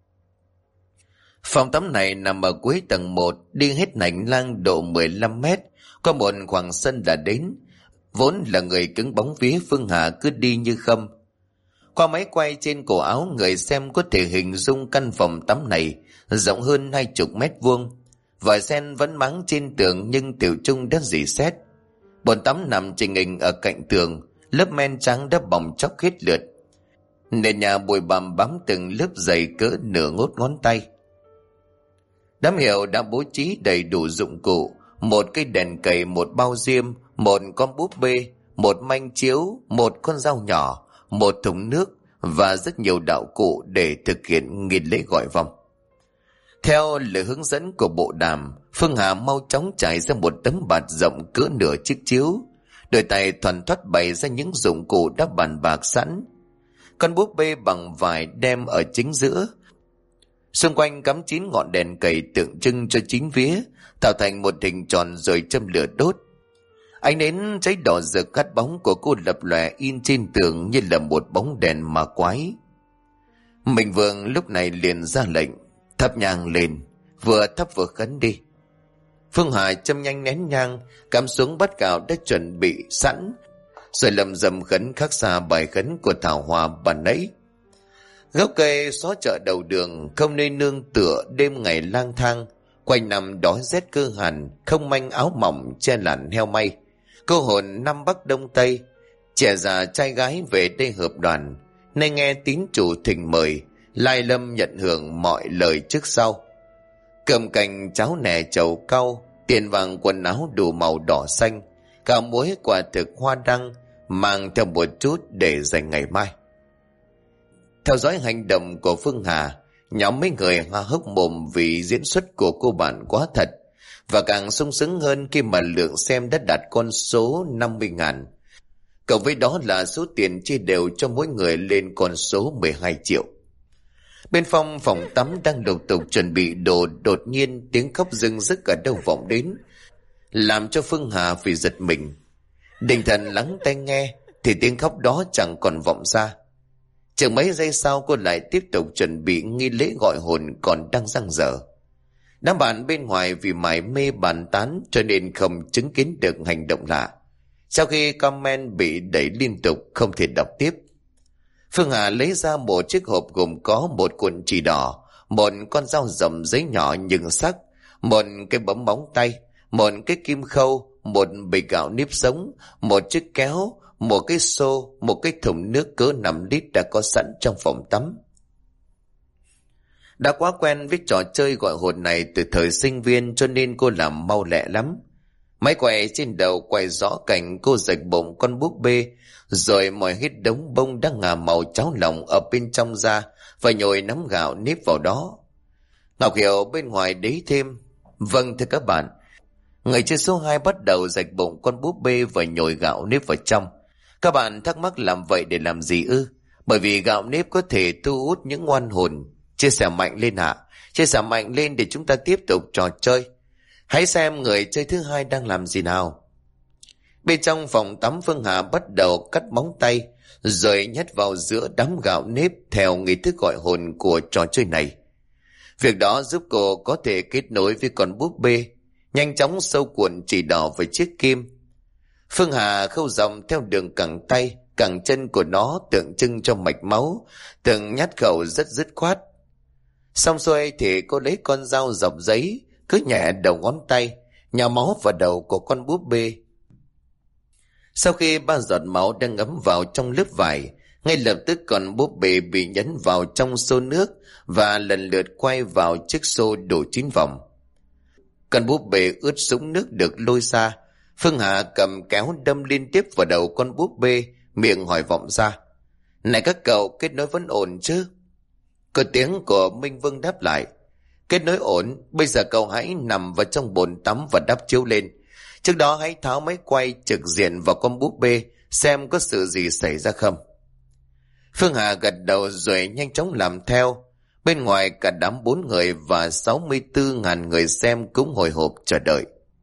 Phòng tắm này nằm ở cuối tầng 1, đi hết hành lang độ 15 mét, có một khoảng sân đã đến. Vốn là người cứng bóng vía, Phương Hà cứ đi như không. Qua máy quay trên cổ áo, người xem có thể hình dung căn phòng tắm này rộng hơn 20 mét vuông. Vòi sen vẫn máng trên tường nhưng Tiểu Trung đã rỉ sét. Bồn tắm nằm trình hình ở cạnh tường, lớp men trắng đã bong chóc hết lượt. Nền nhà bụi bặm bám từng lớp dày cỡ nửa ngón ngón tay. Đám Hiểu đã bố trí đầy đủ dụng cụ: một cây đèn cầy, một bao diêm, một con búp bê, một manh chiếu, một con dao nhỏ, một thùng nước và rất nhiều đạo cụ để thực hiện nghi lễ gọi vong. Theo lời hướng dẫn của bộ đàm, Phương Hà mau chóng trải ra một tấm bạt rộng cỡ nửa chiếc chiếu, đôi tay thoăn thoắt bày ra những dụng cụ đã bàn bạc sẵn. Con búp bê bằng vải đem ở chính giữa, xung quanh cắm 9 ngọn đèn cầy tượng trưng cho 9 vía, tạo thành một hình tròn rồi châm lửa đốt. Ánh nến cháy đỏ rực hắt bóng của cô lập lòe in trên tường như là một bóng đèn ma quái. Minh Vương lúc này liền ra lệnh: Thắp nhang lên, vừa thắp vừa khấn đi. Phương Hà châm nhanh nén nhang, cắm xuống bát gạo đã chuẩn bị sẵn, rồi lầm rầm khấn khắc xa bài khấn của Thảo Hoa ban nãy. Gốc cây xó chợ đầu đường, không nơi nương tựa, đêm ngày lang thang, quanh năm đói rét cơ hàn, không manh áo mỏng che làn heo may. Cô hồn Nam Bắc Đông Tây, trẻ già trai gái về đây hợp đoàn, nay nghe tín chủ thỉnh mời, lai lâm nhận hưởng mọi lời trước sau. Cơm canh cháo nè chầu cau, tiền vàng quần áo đủ màu đỏ xanh, cả muối quả thực hoa đăng, mang theo một chút để dành ngày mai. Theo dõi hành động của Phương Hà, nhóm mấy người há hốc mồm vì diễn xuất của cô bạn quá thật, và càng sung sướng hơn khi mà lượng xem đã đạt con số 50.000. Cộng với đó là số tiền chia đều cho mỗi người lên con số 12 triệu. Bên phòng tắm đang lục tục chuẩn bị đồ, đột nhiên tiếng khóc rưng rức ở đâu vọng đến, làm cho Phương Hà phải giật mình. Định thần lắng tai nghe thì tiếng khóc đó chẳng còn vọng ra. Chừng mấy giây sau, cô lại tiếp tục chuẩn bị nghi lễ gọi hồn còn đang dang dở. Đám bạn bên ngoài vì mải mê bàn tán cho nên không chứng kiến được hành động lạ. Sau khi comment bị đẩy liên tục không thể đọc tiếp, Phương Hà lấy ra một chiếc hộp gồm có một cuộn chỉ đỏ, một con dao rộng giấy nhỏ nhưng sắc, một cái bấm móng tay, một cái kim khâu, một bịch gạo nếp sống, một chiếc kéo, một cái xô, một cái thùng nước cỡ 5 lít đã có sẵn trong phòng tắm. Đã quá quen với trò chơi gọi hồn này từ thời sinh viên cho nên cô làm mau lẹ lắm. Máy quay trên đầu quay rõ cảnh cô rạch bụng con búp bê, rồi mọi hết đống bông đang ngả màu cháo lòng ở bên trong ra, và nhồi nắm gạo nếp vào đó. Ngọc Hiểu bên ngoài đấy thêm: "Vâng thưa các bạn." Người chơi số 2 bắt đầu rạch bụng con búp bê và nhồi gạo nếp vào trong. Các bạn thắc mắc làm vậy để làm gì ư? Bởi vì gạo nếp có thể thu hút những oan hồn. Chia sẻ mạnh lên ạ. Chia sẻ mạnh lên để chúng ta tiếp tục trò chơi. Hãy xem người chơi thứ 2 đang làm gì nào. Bên trong phòng tắm, Phương Hà bắt đầu cắt móng tay, rồi nhét vào giữa đám gạo nếp theo nghi thức gọi hồn của trò chơi này. Việc đó giúp cô có thể kết nối với con búp bê, nhanh chóng sâu cuộn chỉ đỏ với chiếc kim. Phương Hà khâu dòng theo đường cẳng tay, cẳng chân của nó tượng trưng cho mạch máu, từng nhát khẩu rất dứt khoát. Xong xuôi thì cô lấy con dao dọc giấy, cứ nhẹ đầu ngón tay, nhả máu vào đầu của con búp bê. Sau khi 3 giọt máu đang ngấm vào trong lớp vải, ngay lập tức con búp bê bị nhấn vào trong xô nước và lần lượt quay vào chiếc xô đủ 9 vòng. Con búp bê ướt sũng nước được lôi ra. Phương Hà cầm kéo đâm liên tiếp vào đầu con búp bê, miệng hỏi vọng ra: "Này các cậu, kết nối vẫn ổn chứ?" Có tiếng của Minh Vương đáp lại: "Kết nối ổn. Bây giờ cậu hãy nằm vào trong bồn tắm và đắp chiếu lên. Trước đó hãy tháo máy quay trực diện vào con búp bê, xem có sự gì xảy ra không." Phương Hà gật đầu rồi nhanh chóng làm theo. Bên ngoài cả đám 4 người và 64.000 người xem cũng hồi hộp chờ đợi.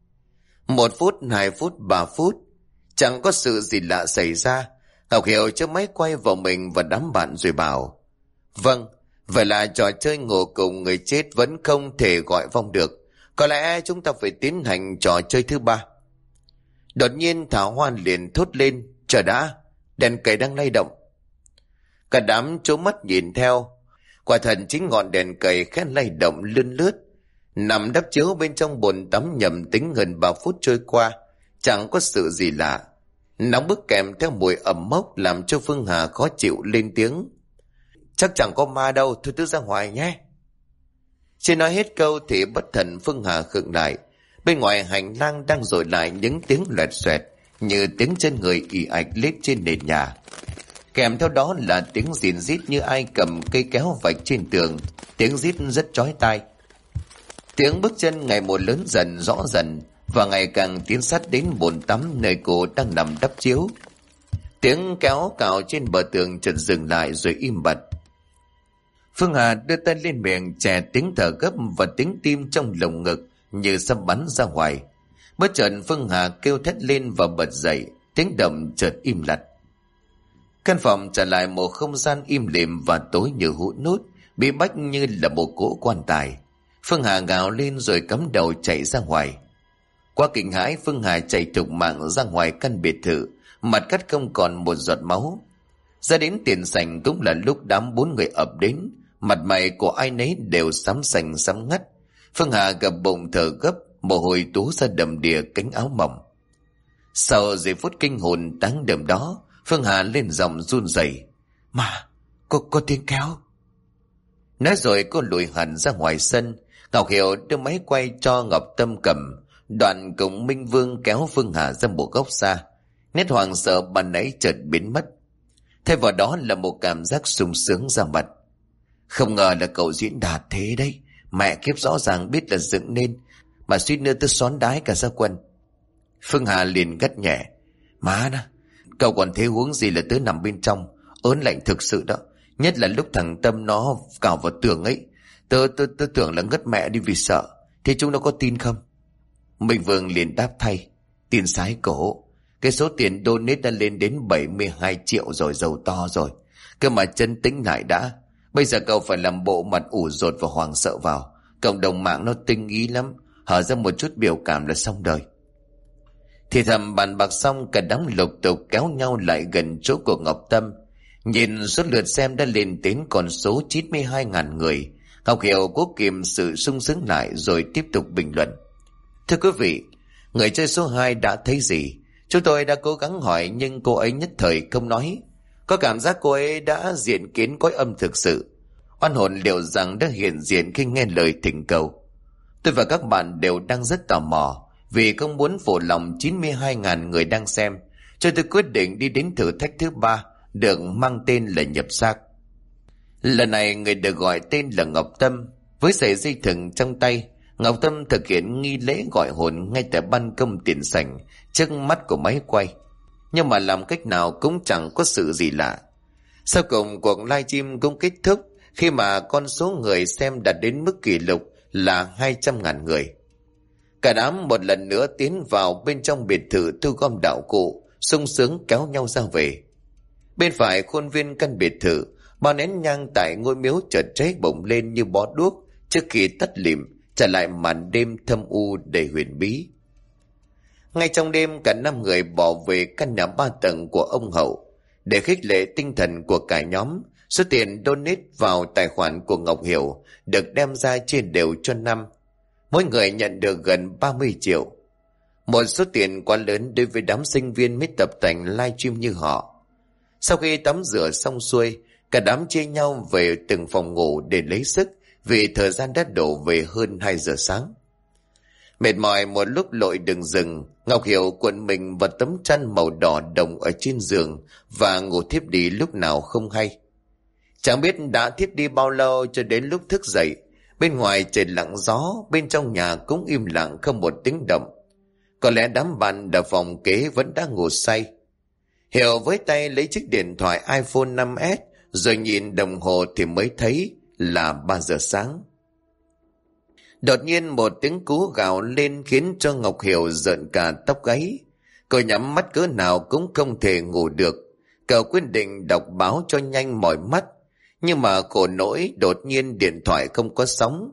1 phút, 2 phút, 3 phút, chẳng có sự gì lạ xảy ra. Ngọc Hiểu cho máy quay vào mình và đám bạn rồi bảo: "Vâng, vậy là trò chơi ngủ cùng người chết vẫn không thể gọi vong được. Có lẽ chúng ta phải tiến hành trò chơi thứ 3. Đột nhiên Thảo Hoa liền thốt lên: "Chờ đã, đèn cầy đang lay động." Cả đám trố mắt nhìn theo. Quả thật chính ngọn đèn cầy khẽ lay động lươn lướt. Nằm đắp chiếu bên trong bồn tắm nhầm tính gần 3 phút trôi qua, chẳng có sự gì lạ. Nóng bức kèm theo mùi ẩm mốc làm cho Phương Hà khó chịu lên tiếng: "Chắc chẳng có ma đâu, thôi cứ ra ngoài nhé." Chưa nói hết câu thì bất thần Phương Hà khựng lại. Bên ngoài hành lang đang dội lại những tiếng loẹt xoẹt như tiếng chân người ì ạch lết trên nền nhà. Kèm theo đó là tiếng rìn rít như ai cầm cây kéo vạch trên tường, tiếng rít rất chói tai. Tiếng bước chân ngày một lớn dần rõ dần và ngày càng tiến sát đến bồn tắm nơi cô đang nằm đắp chiếu. Tiếng kéo cào trên bờ tường chợt dừng lại rồi im bặt. Phương Hà đưa tay lên miệng chè tiếng thở gấp và tiếng tim trong lồng ngực như sắp bắn ra ngoài. Bất chợt Phương Hà kêu thét lên và bật dậy, tiếng động chợt im lặt. Căn phòng trở lại một không gian im lìm và tối như hũ nút, bí bách như là một cỗ quan tài. Phương Hà gào lên rồi cắm đầu chạy ra ngoài. Qua kinh hãi, Phương Hà chạy thục mạng ra ngoài căn biệt thự, mặt cắt không còn một giọt máu. Ra đến tiền sảnh cũng là lúc đám 4 người ập đến, mặt mày của ai nấy đều xám xanh xám ngắt. Phương Hà gập bụng thở gấp, mồ hôi túa ra đầm đìa cánh áo mỏng. Sau giây phút kinh hồn đáng đờm đó, Phương Hà lên giọng run rẩy: "Mà, có tiếng kéo." Nói rồi cô lùi hẳn ra ngoài sân. Ngọc Hiểu đưa máy quay cho Ngọc Tâm cầm, đoạn cùng Minh Vương kéo Phương Hà ra một góc xa. Nét hoảng sợ ban nãy chợt biến mất, thay vào đó là một cảm giác sung sướng ra mặt. "Không ngờ là cậu diễn đạt thế đấy, mẹ kiếp rõ ràng biết là dựng nên, mà suýt nữa tôi xón đái cả gia quân." Phương Hà liền gắt nhẹ: "Má na, cậu còn thế huống gì là tớ nằm bên trong, ớn lạnh thực sự đó, nhất là lúc thằng Tâm nó cào vào tường ấy. Tớ tưởng là ngất mẹ đi vì sợ, thế chúng nó có tin không?" Minh Vương liền đáp thay: "Tin sái cổ, cái số tiền donate đã lên đến 72 triệu rồi, giàu to rồi. Cơ mà chân tĩnh lại đã. Bây giờ cậu phải làm bộ mặt ủ rột và hoảng sợ vào. Cộng đồng mạng nó tinh ý lắm, hở ra một chút biểu cảm là xong đời." Thì thầm bàn bạc xong, cả đám lục tục kéo nhau lại gần chỗ của Ngọc Tâm. Nhìn số lượt xem đã lên đến con số 92.000 người, Ngọc Hiểu cố kìm sự sung sướng lại rồi tiếp tục bình luận: "Thưa quý vị, người chơi số 2 đã thấy gì? Chúng tôi đã cố gắng hỏi nhưng cô ấy nhất thời không nói. Có cảm giác cô ấy đã diện kiến cõi âm thực sự. Oan hồn liệu rằng đã hiện diện khi nghe lời thỉnh cầu. Tôi và các bạn đều đang rất tò mò. Vì không muốn phụ lòng 92.000 người đang xem, cho tôi quyết định đi đến thử thách thứ 3, được mang tên là nhập xác. Lần này người được gọi tên là Ngọc Tâm. Với sợi dây thừng trong tay, Ngọc Tâm thực hiện nghi lễ gọi hồn ngay tại ban công tiền sảnh trước mắt của máy quay. Nhưng mà làm cách nào cũng chẳng có sự gì lạ. Sau cùng cuộc livestream cũng kết thúc khi mà con số người xem đạt đến mức kỷ lục là 200.000 người. Cả đám một lần nữa tiến vào bên trong biệt thự thu gom đạo cụ, sung sướng kéo nhau ra về. Bên phải khuôn viên căn biệt thự, bao nén nhang tại ngôi miếu chợt cháy bùng lên như bó đuốc trước khi tắt lịm, trả lại màn đêm thâm u đầy huyền bí. Ngay trong đêm, cả 5 người bỏ về căn nhà 3 tầng của ông Hậu. Để khích lệ tinh thần của cả nhóm, số tiền donate vào tài khoản của Ngọc Hiểu được đem ra chia đều cho 5. Mỗi người nhận được gần 30 triệu. Một số tiền quá lớn đối với đám sinh viên mới tập tành livestream như họ. Sau khi tắm rửa xong xuôi, cả đám chia nhau về từng phòng ngủ để lấy sức, vì thời gian đã đổ về hơn 2 giờ sáng. Mệt mỏi một lúc lội đường rừng, Ngọc Hiểu cuộn mình vào tấm chăn màu đỏ đồng ở trên giường và ngủ thiếp đi lúc nào không hay. Chẳng biết đã thiếp đi bao lâu cho đến lúc thức dậy. Bên ngoài trời lặng gió, bên trong nhà cũng im lặng không một tiếng động. Có lẽ đám bạn ở phòng kế vẫn đang ngủ say. Hiểu với tay lấy chiếc điện thoại iPhone 5S rồi nhìn đồng hồ thì mới thấy là 3 giờ sáng. Đột nhiên một tiếng cú gào lên khiến cho Ngọc Hiểu rợn cả tóc gáy. Cô nhắm mắt cỡ nào cũng không thể ngủ được. Cậu quyết định đọc báo cho nhanh mỏi mắt. Nhưng mà khổ nỗi đột nhiên điện thoại không có sóng.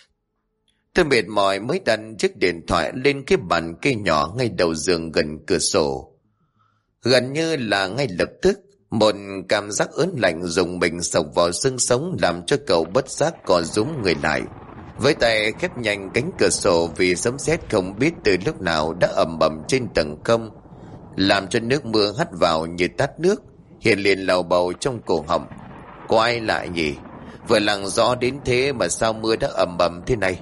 Tôi mệt mỏi mới đặt chiếc điện thoại lên cái bàn cây nhỏ ngay đầu giường gần cửa sổ. Gần như là ngay lập tức, một cảm giác ớn lạnh rùng mình xộc vào xương sống làm cho cậu bất giác co rúm người lại. Với tay khép nhanh cánh cửa sổ vì sấm sét không biết từ lúc nào đã ầm ầm trên tầng không, làm cho nước mưa hắt vào như tát nước, hiện liền lầu bầu trong cổ họng. Có ai lạ nhỉ? Vừa lặng gió đến thế mà sao mưa đã ầm ầm thế này?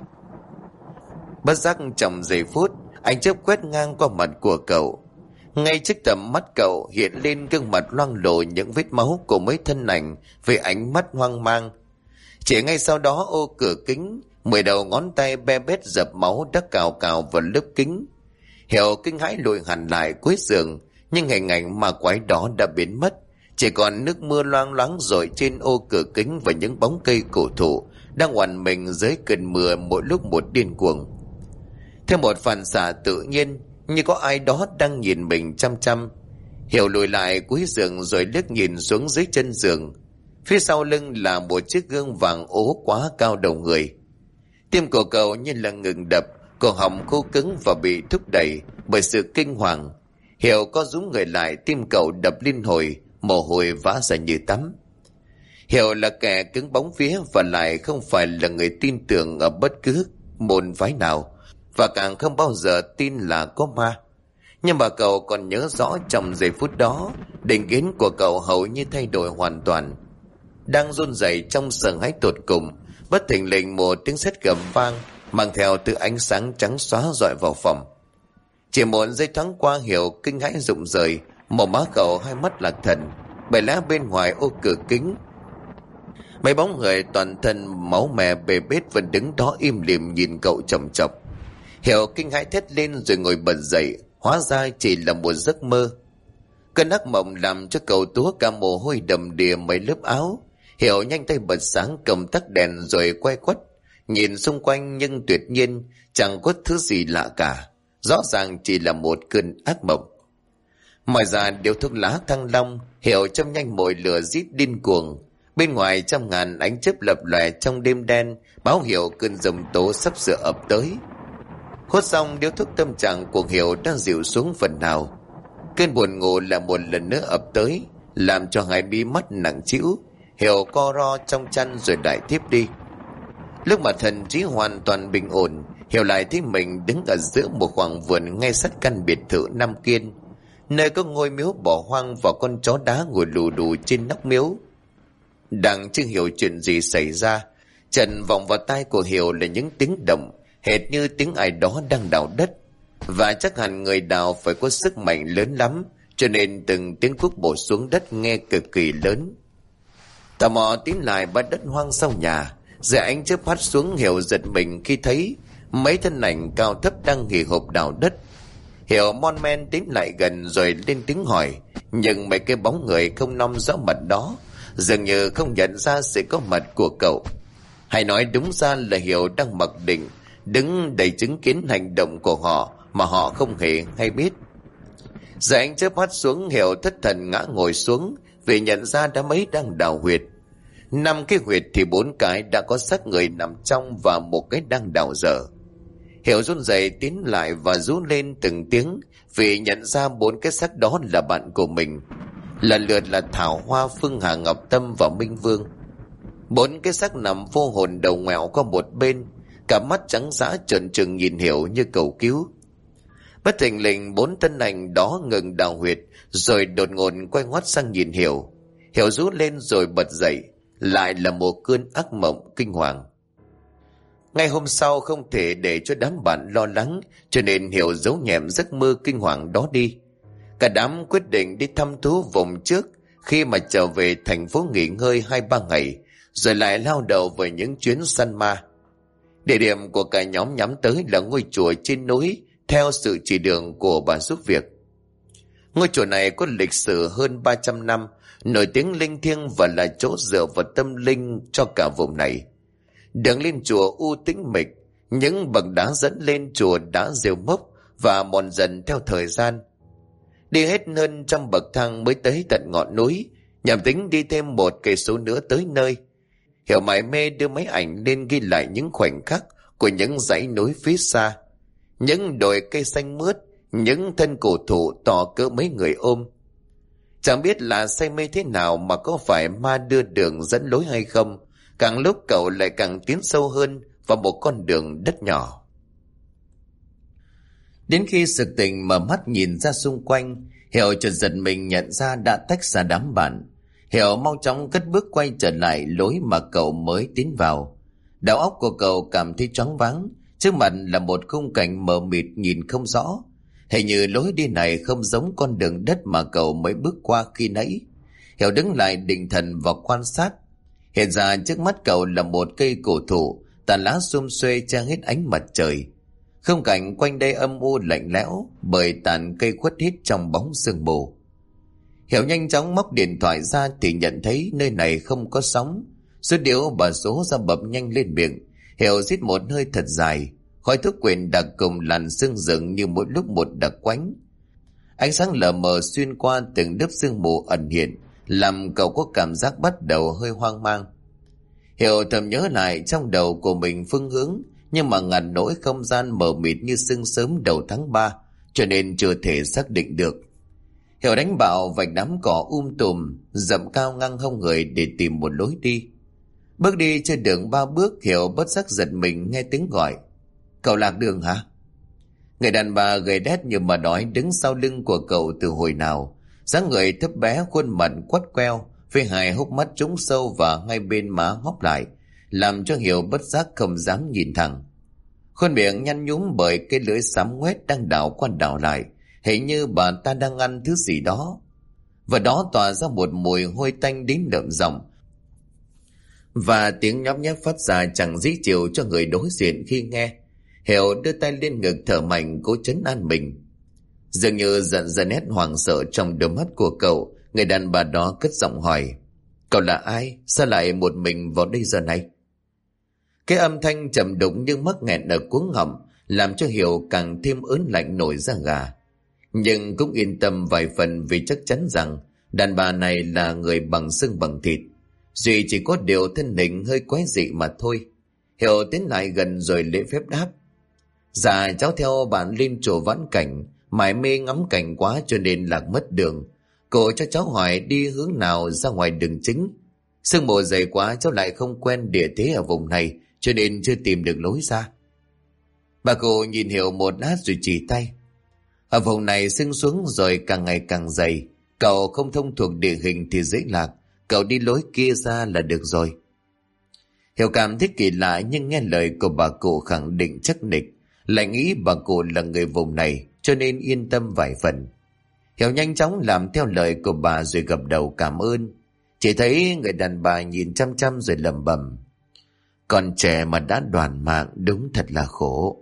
Bất giác trong giây phút, ánh chớp quét ngang qua mặt của cậu. Ngay trước tầm mắt cậu hiện lên gương mặt loang lổ những vết máu của mấy thân ảnh với ánh mắt hoang mang. Chỉ ngay sau đó ô cửa kính, 10 đầu ngón tay be bết dập máu đã cào cào vào lớp kính. Hiểu kinh hãi lùi hẳn lại cuối giường, nhưng hình ảnh ma quái đó đã biến mất. Chỉ còn nước mưa loang loáng rội trên ô cửa kính và những bóng cây cổ thụ đang oằn mình dưới cơn mưa mỗi lúc một điên cuồng. Theo một phản xạ tự nhiên, như có ai đó đang nhìn mình chăm chăm. Hiểu lùi lại cuối giường rồi liếc nhìn xuống dưới chân giường. Phía sau lưng là một chiếc gương vàng ố quá cao đầu người. Tim của cậu như là ngừng đập, cổ họng khô cứng và bị thúc đẩy bởi sự kinh hoàng. Hiểu có rúm người lại, tim cậu đập liên hồi, mồ hôi vã ra như tắm. Hiểu là kẻ cứng bóng vía và lại không phải là người tin tưởng ở bất cứ môn phái nào, và càng không bao giờ tin là có ma. Nhưng mà cậu còn nhớ rõ trong giây phút đó, định kiến của cậu hầu như thay đổi hoàn toàn. Đang run rẩy trong sợ hãi tột cùng, bất thình lình một tiếng sét gầm vang, mang theo từ ánh sáng trắng xóa rọi vào phòng. Chỉ một giây thoáng qua, Hiểu kinh hãi rụng rời, màu má cậu hai mắt lạc thần. Bởi lẽ bên ngoài ô cửa kính, mấy bóng người toàn thân máu me bê bết vẫn đứng đó im lìm nhìn cậu chằm chằm. Hiểu kinh hãi thét lên rồi ngồi bật dậy, hóa ra chỉ là một giấc mơ. Cơn ác mộng làm cho cậu túa cả mồ hôi đầm đìa mấy lớp áo. Hiểu nhanh tay bật sáng cầm tắt đèn rồi quay quắt, nhìn xung quanh nhưng tuyệt nhiên chẳng có thứ gì lạ cả. Rõ ràng chỉ là một cơn ác mộng. Ngoài ra điếu thuốc lá Thăng Long, Hiểu châm nhanh mồi lửa rít điên cuồng. Bên ngoài trăm ngàn ánh chớp lập lòe trong đêm đen, báo hiệu cơn giông tố sắp sửa ập tới. Hút xong điếu thuốc, tâm trạng của Hiểu đang dịu xuống phần nào. Cơn buồn ngủ là một lần nữa ập tới, làm cho hai mí mắt nặng trĩu. Hiểu co ro trong chăn rồi đại thiếp đi. Lúc mà thần trí hoàn toàn bình ổn, Hiểu lại thấy mình đứng ở giữa một khoảng vườn ngay sát căn biệt thự Nam Kiên, nơi có ngôi miếu bỏ hoang và con chó đá ngồi lù đù trên nóc miếu. Đang chưa hiểu chuyện gì xảy ra, trần vọng vào tai của Hiểu là những tiếng động hệt như tiếng ai đó đang đào đất. Và chắc hẳn người đào phải có sức mạnh lớn lắm, cho nên từng tiếng cuốc bổ xuống đất nghe cực kỳ lớn. Tò mò tiến lại bãi đất hoang sau nhà, dưới ánh chớp hắt xuống, Hiểu giật mình khi thấy mấy thân ảnh cao thấp đang hì hục đào đất. Hiểu mon men tiến lại gần rồi lên tiếng hỏi, nhưng mấy cái bóng người không nom rõ mặt đó dường như không nhận ra sự có mặt của cậu. Hay nói đúng ra là Hiểu đang mặc định đứng để chứng kiến hành động của họ mà họ không hề hay biết. Giờ ánh chớp hắt xuống, Hiểu thất thần ngã ngồi xuống vì nhận ra đám ấy đang đào huyệt. 5 cái huyệt thì 4 cái đã có xác người nằm trong và một cái đang đào dở. Hiểu run rẩy tiến lại và rú lên từng tiếng vì nhận ra 4 cái xác đó là bạn của mình, lần lượt là Thảo Hoa, Phương Hà, Ngọc Tâm và Minh Vương. 4 cái xác nằm vô hồn, đầu ngoẹo qua một bên, cả mắt trắng dã trợn trừng nhìn Hiểu như cầu cứu. Bất thình lình 4 thân ảnh đó ngừng đào huyệt rồi đột ngột quay ngoắt sang nhìn Hiểu. Hiểu rú lên rồi bật dậy, lại là một cơn ác mộng kinh hoàng. Ngay hôm sau không thể để cho đám bạn lo lắng, cho nên Hiểu giấu nhẹm giấc mơ kinh hoàng đó đi. Cả đám quyết định đi thăm thú vùng trước, khi mà trở về thành phố nghỉ ngơi 2-3 ngày, rồi lại lao đầu về những chuyến săn ma. Địa điểm của cả nhóm nhắm tới là ngôi chùa trên núi theo sự chỉ đường của bà giúp việc. Ngôi chùa này có lịch sử hơn 300 năm, nổi tiếng linh thiêng và là chỗ dựa vào tâm linh cho cả vùng này. Đường lên chùa u tĩnh mịch, những bậc đá dẫn lên chùa đã rêu mốc và mòn dần theo thời gian. Đi hết hơn 100 bậc thang mới tới tận ngọn núi, nhằm tính đi thêm 1 cây số nữa tới nơi. Hiểu mải mê đưa máy ảnh lên ghi lại những khoảnh khắc của những dãy núi phía xa, những đồi cây xanh mướt, những thân cổ thụ to cỡ mấy người ôm. Chẳng biết là say mê thế nào mà có phải ma đưa đường dẫn lối hay không, càng lúc cậu lại càng tiến sâu hơn vào một con đường đất nhỏ. Đến khi sực tỉnh mở mắt nhìn ra xung quanh, Hiểu chợt giật mình nhận ra đã tách xa đám bạn. Hiểu mau chóng cất bước quay trở lại lối mà cậu mới tiến vào. Đầu óc của cậu cảm thấy choáng váng, trước mặt là một khung cảnh mờ mịt nhìn không rõ. Hình như lối đi này không giống con đường đất mà cậu mới bước qua khi nãy. Hiểu đứng lại định thần và quan sát. Hiện ra trước mắt cậu là một cây cổ thụ, tàn lá xum xuê che hết ánh mặt trời. Khung cảnh quanh đây âm u lạnh lẽo bởi tàn cây khuất hít trong bóng sương mù. Hiểu nhanh chóng móc điện thoại ra thì nhận thấy nơi này không có sóng. Số điếu bà số ra bập nhanh lên miệng. Hiểu rít một hơi thật dài, khói thuốc quyển đặc cùng làn sương rừng như mỗi lúc một đặc quánh. Ánh sáng lờ mờ xuyên qua từng lớp sương mù ẩn hiện, làm cậu có cảm giác bắt đầu hơi hoang mang. Hiểu thầm nhớ lại trong đầu của mình phương hướng, nhưng mà ngàn nỗi không gian mờ mịt như sương sớm đầu tháng 3, cho nên chưa thể xác định được. Hiểu đánh bạo vạch đám cỏ tùm, rậm cao ngang hông người để tìm một lối đi. Bước đi trên đường 3 bước, Hiểu bất giác giật mình nghe tiếng gọi. Cậu lạc đường hả? Người đàn bà gầy đét như mà đói đứng sau lưng của cậu từ hồi nào. Dáng người thấp bé, khuôn mặt quắt queo, với 2 hốc mắt trũng sâu và 2 bên má hóp lại, làm cho Hiểu bất giác không dám nhìn thẳng. Khuôn miệng nhăn nhúm bởi cái lưỡi xám ngoét đang đảo qua đảo lại, hình như bà ta đang ăn thứ gì đó. Và đó tỏa ra một mùi hôi tanh đến đậm giọng, và tiếng nhóp nhép phát ra chẳng dễ chịu cho người đối diện khi nghe. Hiểu đưa tay lên ngực thở mạnh cố trấn an mình. Dường như dần dần nét hoảng sợ trong đôi mắt của cậu, người đàn bà đó cất giọng hỏi. Cậu là ai? Sao lại một mình vào đây giờ này? Cái âm thanh trầm đục nhưng mắc nghẹn ở cuống họng làm cho Hiểu càng thêm ớn lạnh nổi da gà. Nhưng cũng yên tâm vài phần vì chắc chắn rằng đàn bà này là người bằng xương bằng thịt. Duy chỉ có điều thân hình hơi quái dị mà thôi. Hiểu tiến lại gần rồi lễ phép đáp. Dạ cháu theo bạn lên chùa Vãn Cảnh, mải mê ngắm cảnh quá cho nên lạc mất đường. Cô cho cháu hỏi đi hướng nào ra ngoài đường chính. Sương mù dày quá cháu lại không quen địa thế ở vùng này, cho nên chưa tìm được lối ra. Bà cô nhìn Hiểu một lát rồi chỉ tay. Ở vùng này sương xuống rồi càng ngày càng dày. Cậu không thông thuộc địa hình thì dễ lạc. Cậu đi lối kia ra là được rồi. Hiểu cảm thấy kỳ lạ nhưng nghe lời của bà cụ khẳng định chắc nịch, Lại nghĩ bà cụ là người vùng này cho nên yên tâm vài phần. Hiểu nhanh chóng làm theo lời của bà rồi gật đầu cảm ơn. Chỉ thấy người đàn bà nhìn chăm chăm rồi lẩm bẩm: Còn trẻ mà đã đoàn mạng đúng thật là khổ.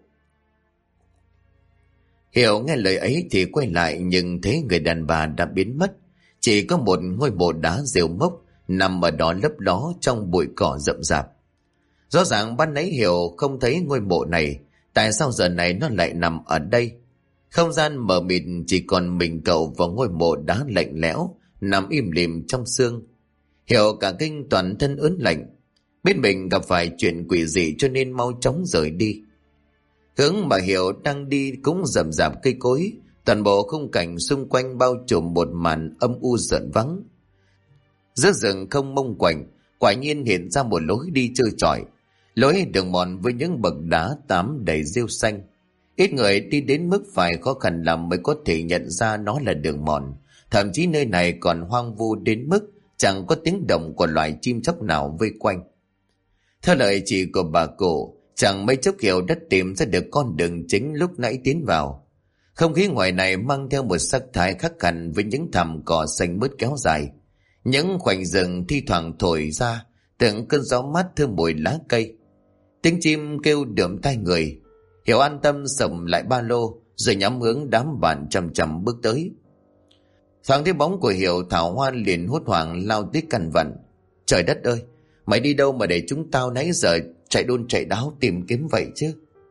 Hiểu nghe lời ấy thì quay lại nhưng thấy người đàn bà đã biến mất. Chỉ có một ngôi mộ đá rêu mốc nằm ở đó lấp ló trong bụi cỏ rậm rạp. Rõ ràng ban nãy Hiểu không thấy ngôi mộ này, tại sao giờ này nó lại nằm ở đây? Không gian mờ mịt, chỉ còn mình cậu và ngôi mộ đá lạnh lẽo nằm im lìm trong sương. Hiểu cả kinh toàn thân ớn lạnh, biết mình gặp phải chuyện quỷ dị cho nên mau chóng rời đi. Hướng mà Hiểu đang đi cũng rậm rạp cây cối, toàn bộ khung cảnh xung quanh bao trùm một màn âm u rợn vắng. Giữa rừng không mông quạnh, quả nhiên hiện ra một lối đi trơ trọi, lối đường mòn với những bậc đá tám đầy rêu xanh. Ít người đi đến mức phải khó khăn lắm mới có thể nhận ra nó là đường mòn. Thậm chí nơi này còn hoang vu đến mức chẳng có tiếng động của loài chim chóc nào vây quanh. Theo lời chỉ của bà cụ, chẳng mấy chốc Hiểu đã tìm ra được con đường chính lúc nãy tiến vào. Không khí ngoài này mang theo một sắc thái khác hẳn với những thảm cỏ xanh mướt kéo dài. Những khoảnh rừng thi thoảng thổi ra từng cơn gió mát thơm mùi lá cây. Tiếng chim kêu đượm tai người. Hiểu an tâm sầm lại ba lô rồi nhắm hướng đám bạn chậm chậm bước tới. Thoáng thấy bóng của Hiểu, Thảo Hoa liền hốt hoảng lao tới căn vặn. Trời đất ơi, mày đi đâu mà để chúng tao nãy giờ chạy đôn chạy đáo tìm kiếm vậy chứ?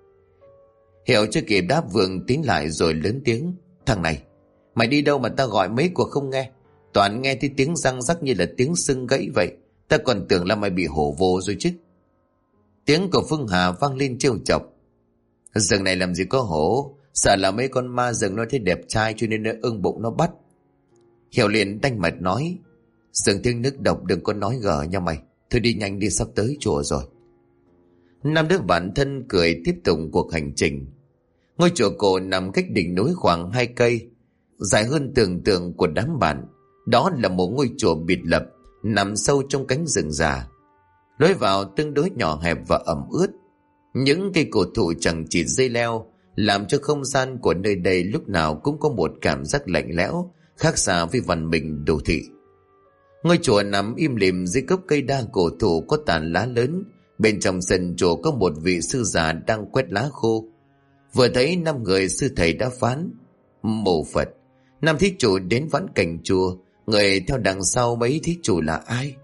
Hiểu chưa kịp đáp vượng tiến lại rồi lớn tiếng: Thằng này, mày đi đâu mà ta gọi mấy cuộc không nghe? Toàn nghe thấy tiếng răng rắc như là tiếng sưng gãy vậy. Ta còn tưởng là mày bị hổ vồ rồi chứ. Tiếng của Phương Hà vang lên trêu chọc: Rừng này làm gì có hổ, sợ là mấy con ma rừng nó thấy đẹp trai cho nên nó ưng bụng nó bắt. Hiểu liền đanh mặt nói: Rừng tiếng nước độc đừng có nói gở nha mày. Thôi đi nhanh đi, sắp tới chùa rồi. Năm đứa bạn thân cười tiếp tục cuộc hành trình. Ngôi chùa cổ nằm cách đỉnh núi khoảng 2 cây, dài hơn tưởng tượng của đám bạn. Đó là một ngôi chùa biệt lập nằm sâu trong cánh rừng già. Lối vào tương đối nhỏ hẹp và ẩm ướt. Những cây cổ thụ chẳng chịt dây leo làm cho không gian của nơi đây lúc nào cũng có một cảm giác lạnh lẽo, khác xa với văn minh đô thị. Ngôi chùa nằm im lìm dưới gốc cây đa cổ thụ có tàn lá lớn. Bên trong sân chùa có một vị sư già đang quét lá khô. Vừa thấy 5 người, sư thầy đã phán: Mô Phật, 5 thí chủ đến vãn cảnh chùa, người theo đằng sau mấy thí chủ là ai?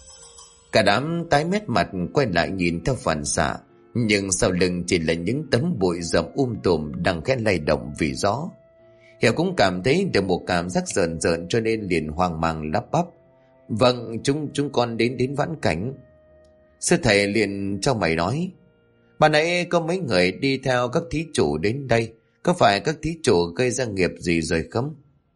Cả đám tái mét mặt quay lại nhìn theo phản xạ, nhưng sau lưng chỉ là những tấm bụi rậm tùm đang khẽ lay động vì gió. Hiểu cũng cảm thấy được một cảm giác rợn rợn cho nên liền hoang mang lắp bắp: Vâng, chúng con đến vãn cảnh. Sư thầy liền cho mày nói: Bà nãy có mấy người đi theo các thí chủ đến đây, có phải các thí chủ gây ra nghiệp gì rồi không?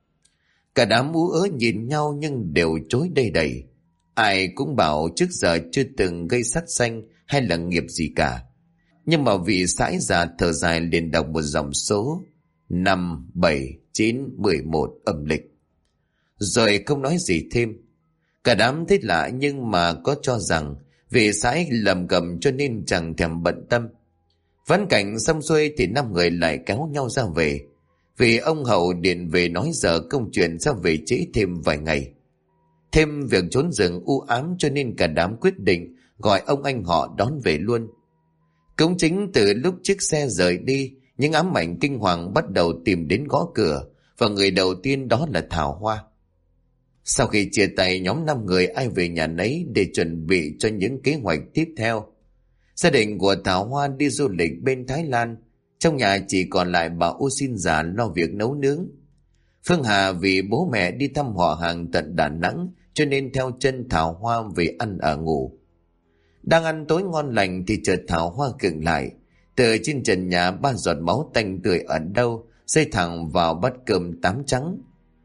Cả đám ú ớ nhìn nhau nhưng đều chối đầy đầy. Ai cũng bảo trước giờ chưa từng gây sát sanh hay là nghiệp gì cả. Nhưng mà vị sãi già thở dài liền đọc một dòng số: 5, 7, 9, 11 âm lịch. Rồi không nói gì thêm. Cả đám thấy lạ nhưng mà có cho rằng vị sãi lầm cầm cho nên chẳng thèm bận tâm. Vãn cảnh xong xuôi thì 5 người lại kéo nhau ra về. Vì ông Hậu điện về nói giờ công chuyện sẽ về trễ thêm vài ngày. Thêm việc trốn rừng u ám cho nên cả đám quyết định gọi ông anh họ đón về luôn. Cũng chính từ lúc chiếc xe rời đi, những ám ảnh kinh hoàng bắt đầu tìm đến gõ cửa, và người đầu tiên đó là Thảo Hoa. Sau khi chia tay, nhóm 5 người ai về nhà nấy để chuẩn bị cho những kế hoạch tiếp theo. Gia đình của Thảo Hoa đi du lịch bên Thái Lan, trong nhà chỉ còn lại bà ô xin già lo việc nấu nướng. Phương Hà vì bố mẹ đi thăm họ hàng tận Đà Nẵng cho nên theo chân Thảo Hoa về ăn ở ngủ. Đang ăn tối ngon lành thì chợt Thảo Hoa khựng lại. Từ trên trần nhà 3 giọt máu tanh tươi ở đâu rơi thẳng vào bát cơm tám trắng.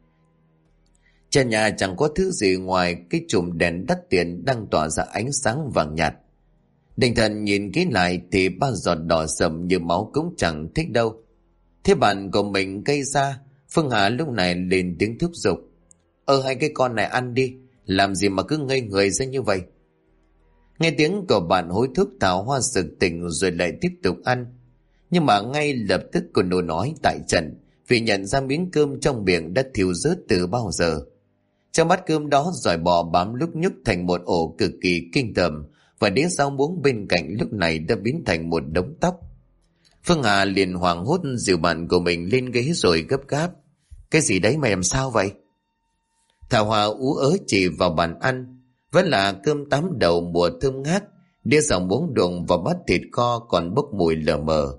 Trên nhà chẳng có thứ gì ngoài cái chùm đèn đắt tiền đang tỏa ra ánh sáng vàng nhạt. Định thần nhìn kỹ lại thì 3 giọt đỏ sậm như máu cũng chẳng thích đâu. Thế bạn của mình gây ra, Phương Hà lúc này lên tiếng thúc giục: Hai cái con này ăn đi, làm gì mà cứ ngây người ra như vậy? Nghe tiếng của bạn hối thúc, Thảo Hoa sực tỉnh rồi lại tiếp tục ăn. Nhưng mà ngay lập tức cô nôn nói tại trận, vì nhận ra miếng cơm trong miệng đã thiêu rớt từ bao giờ. Trong bát cơm đó giỏi bò bám lúc nhúc thành một ổ cực kỳ kinh tởm, và đĩa rau muống bên cạnh lúc này đã biến thành một đống tóc. Phương Hà liền hoảng hốt dìu bạn của mình lên ghế rồi gấp gáp: "Cái gì đấy, mày làm sao vậy?" Thảo Hòa ú ớ chỉ vào bàn ăn, vẫn là cơm tám đầu mùa thơm ngát, đĩa rau muống đụng và bát thịt kho còn bốc mùi lờ mờ.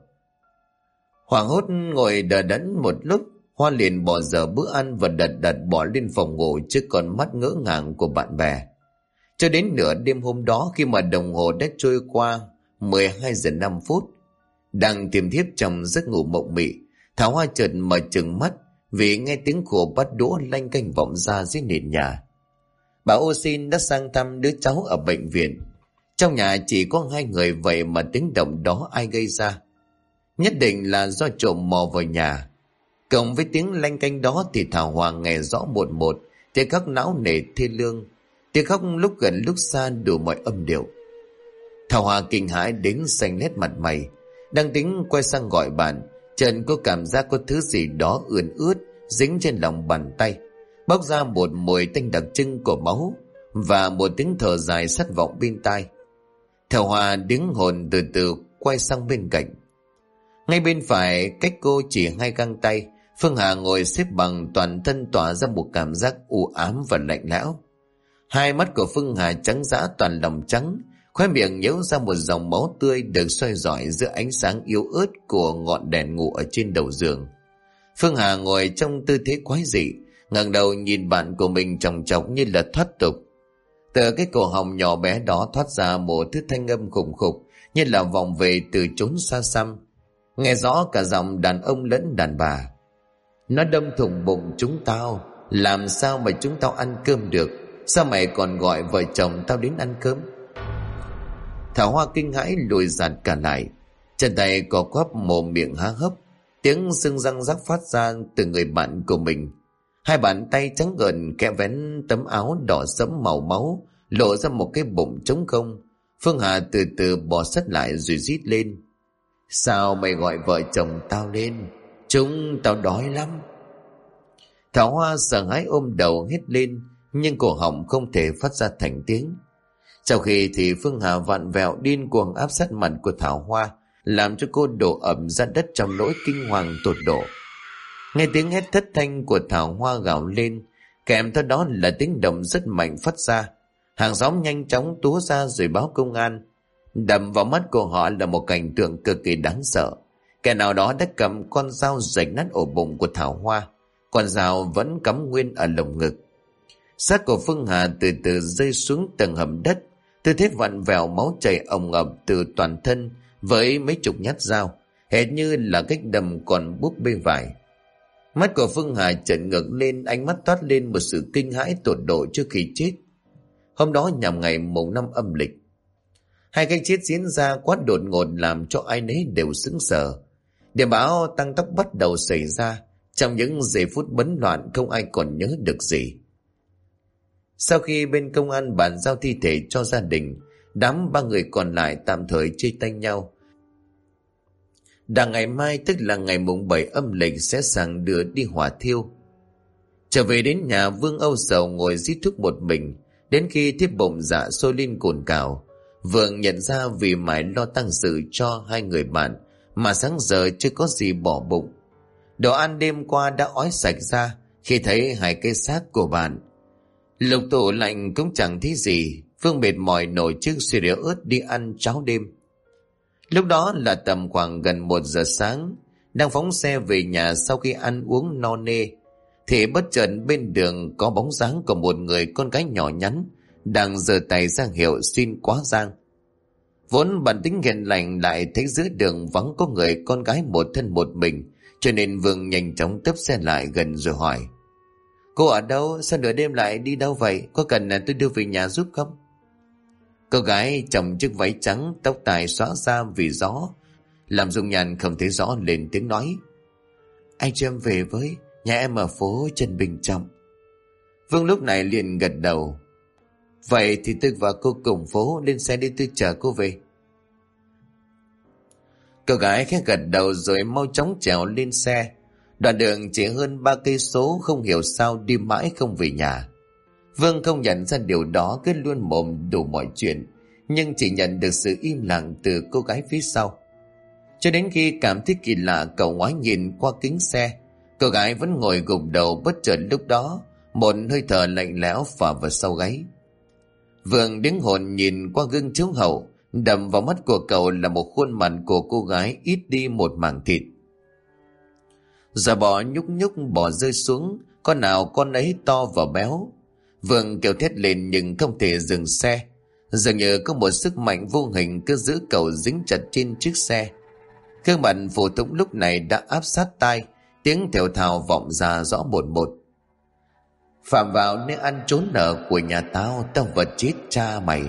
Hoảng hốt ngồi đờ đẫn một lúc, Hoa liền bỏ dở bữa ăn và đặt bỏ lên phòng ngủ trước con mắt ngỡ ngàng của bạn bè. Cho đến nửa đêm hôm đó, khi mà đồng hồ đã trôi qua 12 giờ 5 phút, đang tiềm thiếp trong giấc ngủ mộng mị, Thảo Hoa chợt mở trừng mắt vì nghe tiếng khổ bắt đũa lanh canh vọng ra dưới nền nhà. Bà Ô Xin đã sang thăm đứa cháu ở bệnh viện. Trong nhà chỉ có hai người, vậy mà tiếng động đó ai gây ra? Nhất định là do trộm mò vào nhà. Cộng với tiếng lanh canh đó thì Thảo Hoa nghe rõ một một tiếng khóc não nề thê lương, tiếng khóc lúc gần lúc xa đủ mọi âm điệu. Thảo Hoa kinh hãi đến xanh lét mặt mày, đang tính quay sang gọi bạn, chợt có cảm giác có thứ gì đó ươn ướt dính trên lòng bàn tay, bốc ra một mùi tanh đặc trưng của máu và một tiếng thở dài sắt vọng bên tai. Thảo Hoa đứng hồn từ từ quay sang bên cạnh. Ngay bên phải cách cô chỉ 2 găng tay, Phương Hà ngồi xếp bằng, toàn thân tỏa ra một cảm giác u ám và lạnh lẽo. Hai mắt của Phương Hà trắng dã toàn lòng trắng, khóe miệng nhễu ra một dòng máu tươi được soi rọi giữa ánh sáng yếu ớt của ngọn đèn ngủ ở trên đầu giường. Phương Hà ngồi trong tư thế quái dị, ngẩng đầu nhìn bạn của mình chòng chọc như là thoát tục. Từ cái cổ họng nhỏ bé đó thoát ra một thứ thanh âm khủng khục, như là vọng về từ chốn xa xăm, nghe rõ cả giọng đàn ông lẫn đàn bà. "Nó đâm thủng bụng chúng tao, làm sao mà chúng tao ăn cơm được? Sao mày còn gọi vợ chồng tao đến ăn cơm?" Thảo Hoa kinh hãi lùi giạt cả lại, chân tay co quắp, mồm miệng há hốc, tiếng sưng răng rắc phát ra từ người bạn của mình. Hai bàn tay trắng ngần kẽ vén tấm áo đỏ sẫm màu máu, lộ ra một cái bụng trống không. Phương Hà từ từ bò sát lại rồi rít lên: "Sao mày gọi vợ chồng tao lên? Chúng tao đói lắm." Thảo Hoa sợ hãi ôm đầu hét lên, nhưng cổ họng không thể phát ra thành tiếng. Sau khi thì Phương Hà vặn vẹo điên cuồng áp sát mặt của Thảo Hoa, làm cho cô đổ ẩm ra đất trong nỗi kinh hoàng tột độ. Nghe tiếng hét thất thanh của Thảo Hoa gào lên, kèm theo đó là tiếng động rất mạnh phát ra. Hàng xóm nhanh chóng túa ra rồi báo công an. Đập vào mắt của họ là một cảnh tượng cực kỳ đáng sợ. Kẻ nào đó đã cầm con dao rạch nát ổ bụng của Thảo Hoa, con dao vẫn cắm nguyên ở lồng ngực. Xác của Phương Hà từ từ rơi xuống tầng hầm đất, tư thế vặn vẹo, máu chảy ồng ập từ toàn thân với mấy chục nhát dao, hệt như là cách đâm con búp bê vải. Mắt của Phương Hà trợn ngược lên, ánh mắt toát lên một sự kinh hãi tột độ trước khi chết. Hôm đó nhằm ngày mùng 5 âm lịch. Hai cái chết diễn ra quá đột ngột làm cho ai nấy đều sững sờ. Điểm báo tăng tốc bắt đầu xảy ra. Trong những giây phút bấn loạn không ai còn nhớ được gì. Sau khi bên công an bàn giao thi thể cho gia đình, đám 3 người còn lại tạm thời chia tay nhau. Đằng ngày mai, tức là ngày mùng 7 âm lịch, sẽ sang đưa đi hỏa thiêu. Trở về đến nhà, Vương âu sầu ngồi rít thuốc một mình, đến khi thiếp bụng dạ sôi lên cồn cào. Vương nhận ra vì mãi lo tăng sự cho hai người bạn mà sáng giờ chưa có gì bỏ bụng. Đồ ăn đêm qua đã ói sạch ra khi thấy hai cái xác của bạn. Lục tủ lạnh cũng chẳng thấy gì. Vương mệt mỏi nổi chiếc xì rượu ớt đi ăn cháo đêm. Lúc đó là tầm khoảng gần 1 giờ sáng, đang phóng xe về nhà sau khi ăn uống no nê, thì bất chợt bên đường có bóng dáng của một người con gái nhỏ nhắn đang giơ tay ra hiệu xin quá giang. Vốn bản tính hiền lành, lại thấy giữa đường vắng có người con gái một thân một mình, cho nên Vương nhanh chóng tấp xe lại gần rồi hỏi: "Cô ở đâu? Sao nửa đêm lại đi đâu vậy? Có cần tôi đưa về nhà giúp không?" Cô gái trong chiếc váy trắng, tóc tai xõa ra vì gió, làm dung nhan không thấy rõ, lên tiếng nói: "Anh cho em về với, nhà em ở phố Trần Bình Trọng." Vương lúc này liền gật đầu: "Vậy thì tôi và cô cùng phố lên xe đi, tôi chở cô về." Cô gái khẽ gật đầu rồi mau chóng trèo lên xe. Đoạn đường chỉ hơn 3 cây số, không hiểu sao đi mãi không về nhà. Vương không nhận ra điều đó, cứ luôn mồm đủ mọi chuyện, nhưng chỉ nhận được sự im lặng từ cô gái phía sau. Cho đến khi cảm thấy kỳ lạ, cậu ngoái nhìn qua kính xe. Cô gái vẫn ngồi gục đầu. Bất chợt lúc đó, một hơi thở lạnh lẽo phả vào sau gáy. Vương đứng hồn nhìn qua gương chiếu hậu. Đập vào mắt của cậu là một khuôn mặt của cô gái ít đi một mảng thịt. Giò bò nhúc nhúc bò rơi xuống, con nào con ấy to và béo. Vương kêu thét lên nhưng không thể dừng xe. Dường như có một sức mạnh vô hình cứ giữ cậu dính chặt trên chiếc xe. Gương mặt phụ tùng lúc này đã áp sát tai, tiếng thều thào vọng ra rõ một một. Phạm vào nơi ăn trốn nợ của nhà tao, tao vật chết cha mày.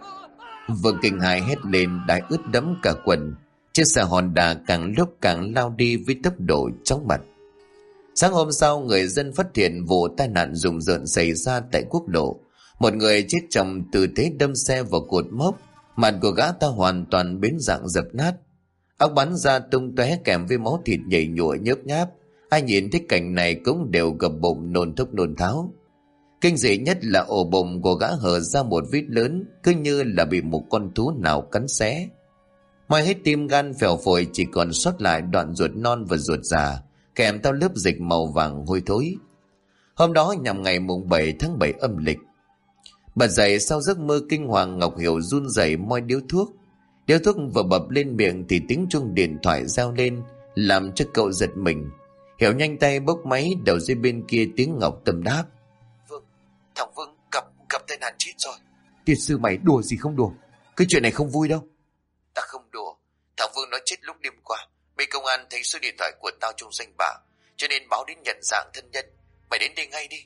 Vương kinh hãi hét lên, đái ướt đẫm cả quần. Chiếc xe Honda càng lúc càng lao đi với tốc độ chóng mặt. Sáng hôm sau, người dân phát hiện vụ tai nạn rùng rợn xảy ra tại quốc lộ. Một người chết trong tư thế đâm xe vào cột mốc. Mặt của gã ta hoàn toàn biến dạng dập nát, óc bắn ra tung tóe kèm với máu thịt nhầy nhụa nhớp nháp. Ai nhìn thấy cảnh này cũng đều gập bụng nôn thốc nôn tháo. Kinh dị nhất là ổ bụng của gã hở ra một vết lớn, cứ như là bị một con thú nào cắn xé. Ngoài hết tim gan phèo phổi, chỉ còn sót lại đoạn ruột non và ruột già, kèm theo lớp dịch màu vàng hôi thối. Hôm đó nhằm ngày mùng 7 tháng 7 âm lịch. Bật dậy sau giấc mơ kinh hoàng, Ngọc Hiểu run rẩy moi điếu thuốc. Điếu thuốc vừa bập lên miệng thì tiếng chuông điện thoại reo lên, làm cho cậu giật mình. Hiểu nhanh tay bốc máy, đầu dây bên kia tiếng Ngọc Tâm đáp: Vương, thằng Vương gặp tai nạn chết rồi. Tiên sư mày đùa gì không đùa? Cái chuyện này không vui đâu. Ta không đùa, thằng Vương nó chết lúc đêm qua. Bên công an thấy số điện thoại của tao trong danh bạ, cho nên báo đến nhận dạng thân nhân. Mày đến đây ngay đi.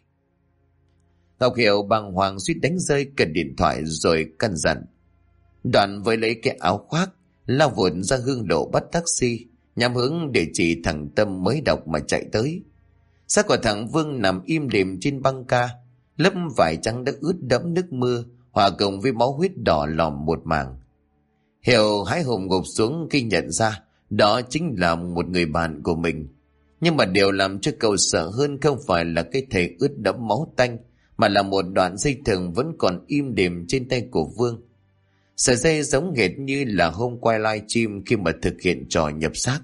Ngọc Hiểu bàng hoàng suýt đánh rơi cần điện thoại rồi căn dặn. Đoạn với lấy cái áo khoác, lao vụt ra hương lộ bắt taxi, nhắm hướng địa chỉ thằng Tâm mới đọc mà chạy tới. Xác của thằng Vương nằm im lìm trên băng ca, lớp vải trắng đã ướt đẫm nước mưa, hòa cùng với máu huyết đỏ lòm một mảng. Hiểu hái hùng gục xuống khi nhận ra đó chính là một người bạn của mình. Nhưng mà điều làm cho cậu sợ hơn không phải là cái thể ướt đẫm máu tanh, mà là một đoạn dây thừng vẫn còn im đềm trên tay của Vương. Sợi dây giống hệt như là hôm quay live stream khi mà thực hiện trò nhập xác.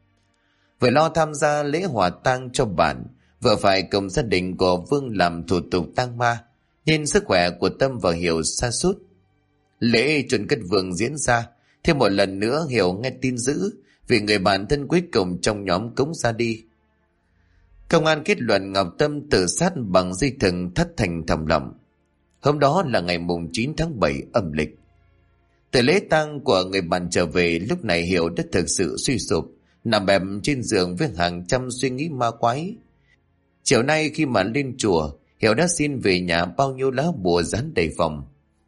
Vừa lo tham gia lễ hòa tang cho bạn, vừa phải cùng gia đình của Vương làm thủ tục tang ma, nên sức khỏe của Tâm và Hiểu sa sút. Lễ chôn cất Vương diễn ra, thêm một lần nữa Hiểu nghe tin dữ vì người bạn thân cuối cùng trong nhóm cũng ra đi. Công an kết luận Ngọc Tâm tự sát bằng dây thừng thắt thành thòng lọng. Hôm đó là ngày mùng 9 tháng 7 âm lịch. Từ lễ tang của người bạn trở về, lúc này Hiểu đã thực sự suy sụp, nằm bẹp trên giường với hàng trăm suy nghĩ ma quái. Chiều nay khi mà lên chùa, Hiểu đã xin về nhà bao nhiêu lá bùa dán đầy phòng.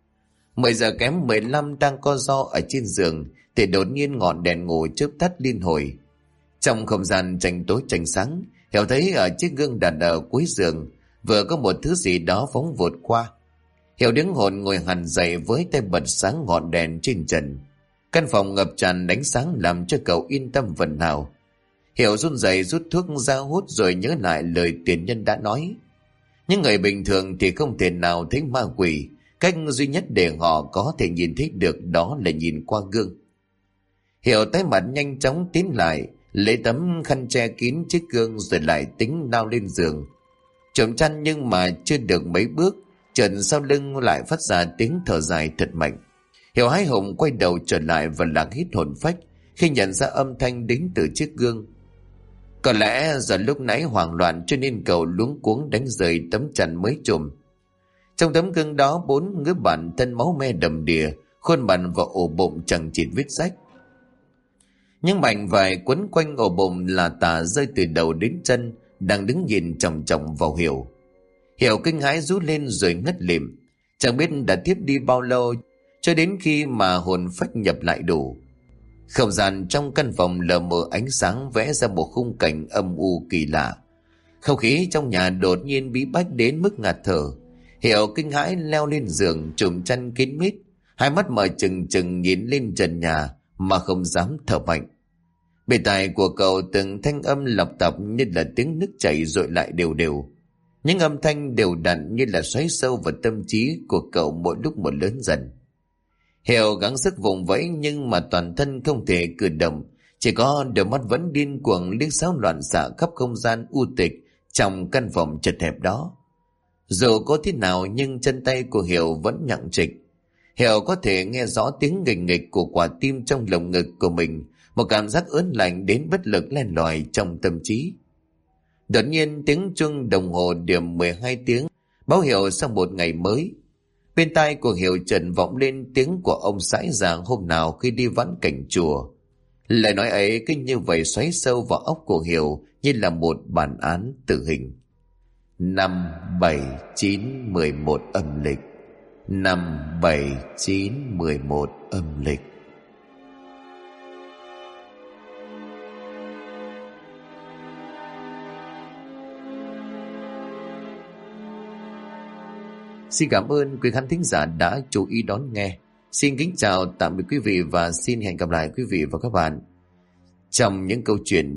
10 giờ kém 15 đang co ro ở trên giường thì đột nhiên ngọn đèn ngủ chớp tắt liên hồi. Trong không gian tranh tối tranh sáng, Hiểu thấy ở chiếc gương đặt ở cuối giường vừa có một thứ gì đó phóng vụt qua. Hiểu đứng hồn ngồi hẳn dậy với tay bật sáng ngọn đèn trên trần. Căn phòng ngập tràn ánh sáng làm cho cậu yên tâm phần nào. Hiểu run rẩy rút thuốc ra hút rồi nhớ lại lời tiền nhân đã nói. Những người bình thường thì không thể nào thấy ma quỷ, cách duy nhất để họ có thể nhìn thấy được đó là nhìn qua gương. Hiểu tái mặt nhanh chóng tiến lại, lấy tấm khăn che kín chiếc gương rồi lại tính lao lên giường. Trộm chăn nhưng mà chưa được mấy bước, chợt sau lưng lại phát ra tiếng thở dài thật mạnh. Hiểu hái hùng quay đầu trở lại và lạc hít hồn phách khi nhận ra âm thanh đến từ chiếc gương. Có lẽ giờ lúc nãy hoảng loạn cho nên cậu luống cuống đánh rơi tấm chăn mới trùm. Trong tấm gương đó 4 đứa bạn thân máu me đầm đìa, khuôn mặt và ổ bụng chẳng chịt vết rách. Những mảnh vải quấn quanh ổ bụng là tả rơi từ đầu đến chân, đang đứng nhìn chòng chòng vào Hiểu. Hiểu kinh hãi rú lên rồi ngất lịm. Chẳng biết đã tiếp đi bao lâu cho đến khi mà hồn phách nhập lại đủ. Không gian trong căn phòng lờ mờ ánh sáng vẽ ra một khung cảnh âm u kỳ lạ. Không khí trong nhà đột nhiên bí bách đến mức ngạt thở. Hiểu kinh hãi leo lên giường trùm chăn kín mít, hai mắt mở trừng trừng nhìn lên trần nhà mà không dám thở mạnh. Bên tai của cậu từng thanh âm lọc tập như là tiếng nước chảy dội lại đều đều. Những âm thanh đều đặn như là xoáy sâu vào tâm trí của cậu mỗi lúc một lớn dần. Hiểu gắng sức vùng vẫy nhưng mà toàn thân không thể cử động, chỉ có đôi mắt vẫn điên cuồng liếc xéo loạn xạ khắp không gian u tịch trong căn phòng chật hẹp đó. Dù có thế nào nhưng chân tay của Hiểu vẫn nhặng trịch. Hiểu có thể nghe rõ tiếng nghịch nghịch của quả tim trong lồng ngực của mình, một cảm giác ớn lạnh đến bất lực len lỏi trong tâm trí. Đột nhiên tiếng chuông đồng hồ điểm 12 tiếng báo hiệu sang một ngày mới. Bên tai của Hiểu trần vọng lên tiếng của ông sãi già hôm nào khi đi vãn cảnh chùa. Lời nói ấy cứ như vậy xoáy sâu vào óc của Hiểu như là một bản án tử hình. 5, 7, 9, 11 âm lịch. 5, 7, 9, 11 âm lịch. Xin cảm ơn quý khán thính giả đã chú ý đón nghe. Xin kính chào tạm biệt quý vị và xin hẹn gặp lại quý vị và các bạn trong những câu chuyện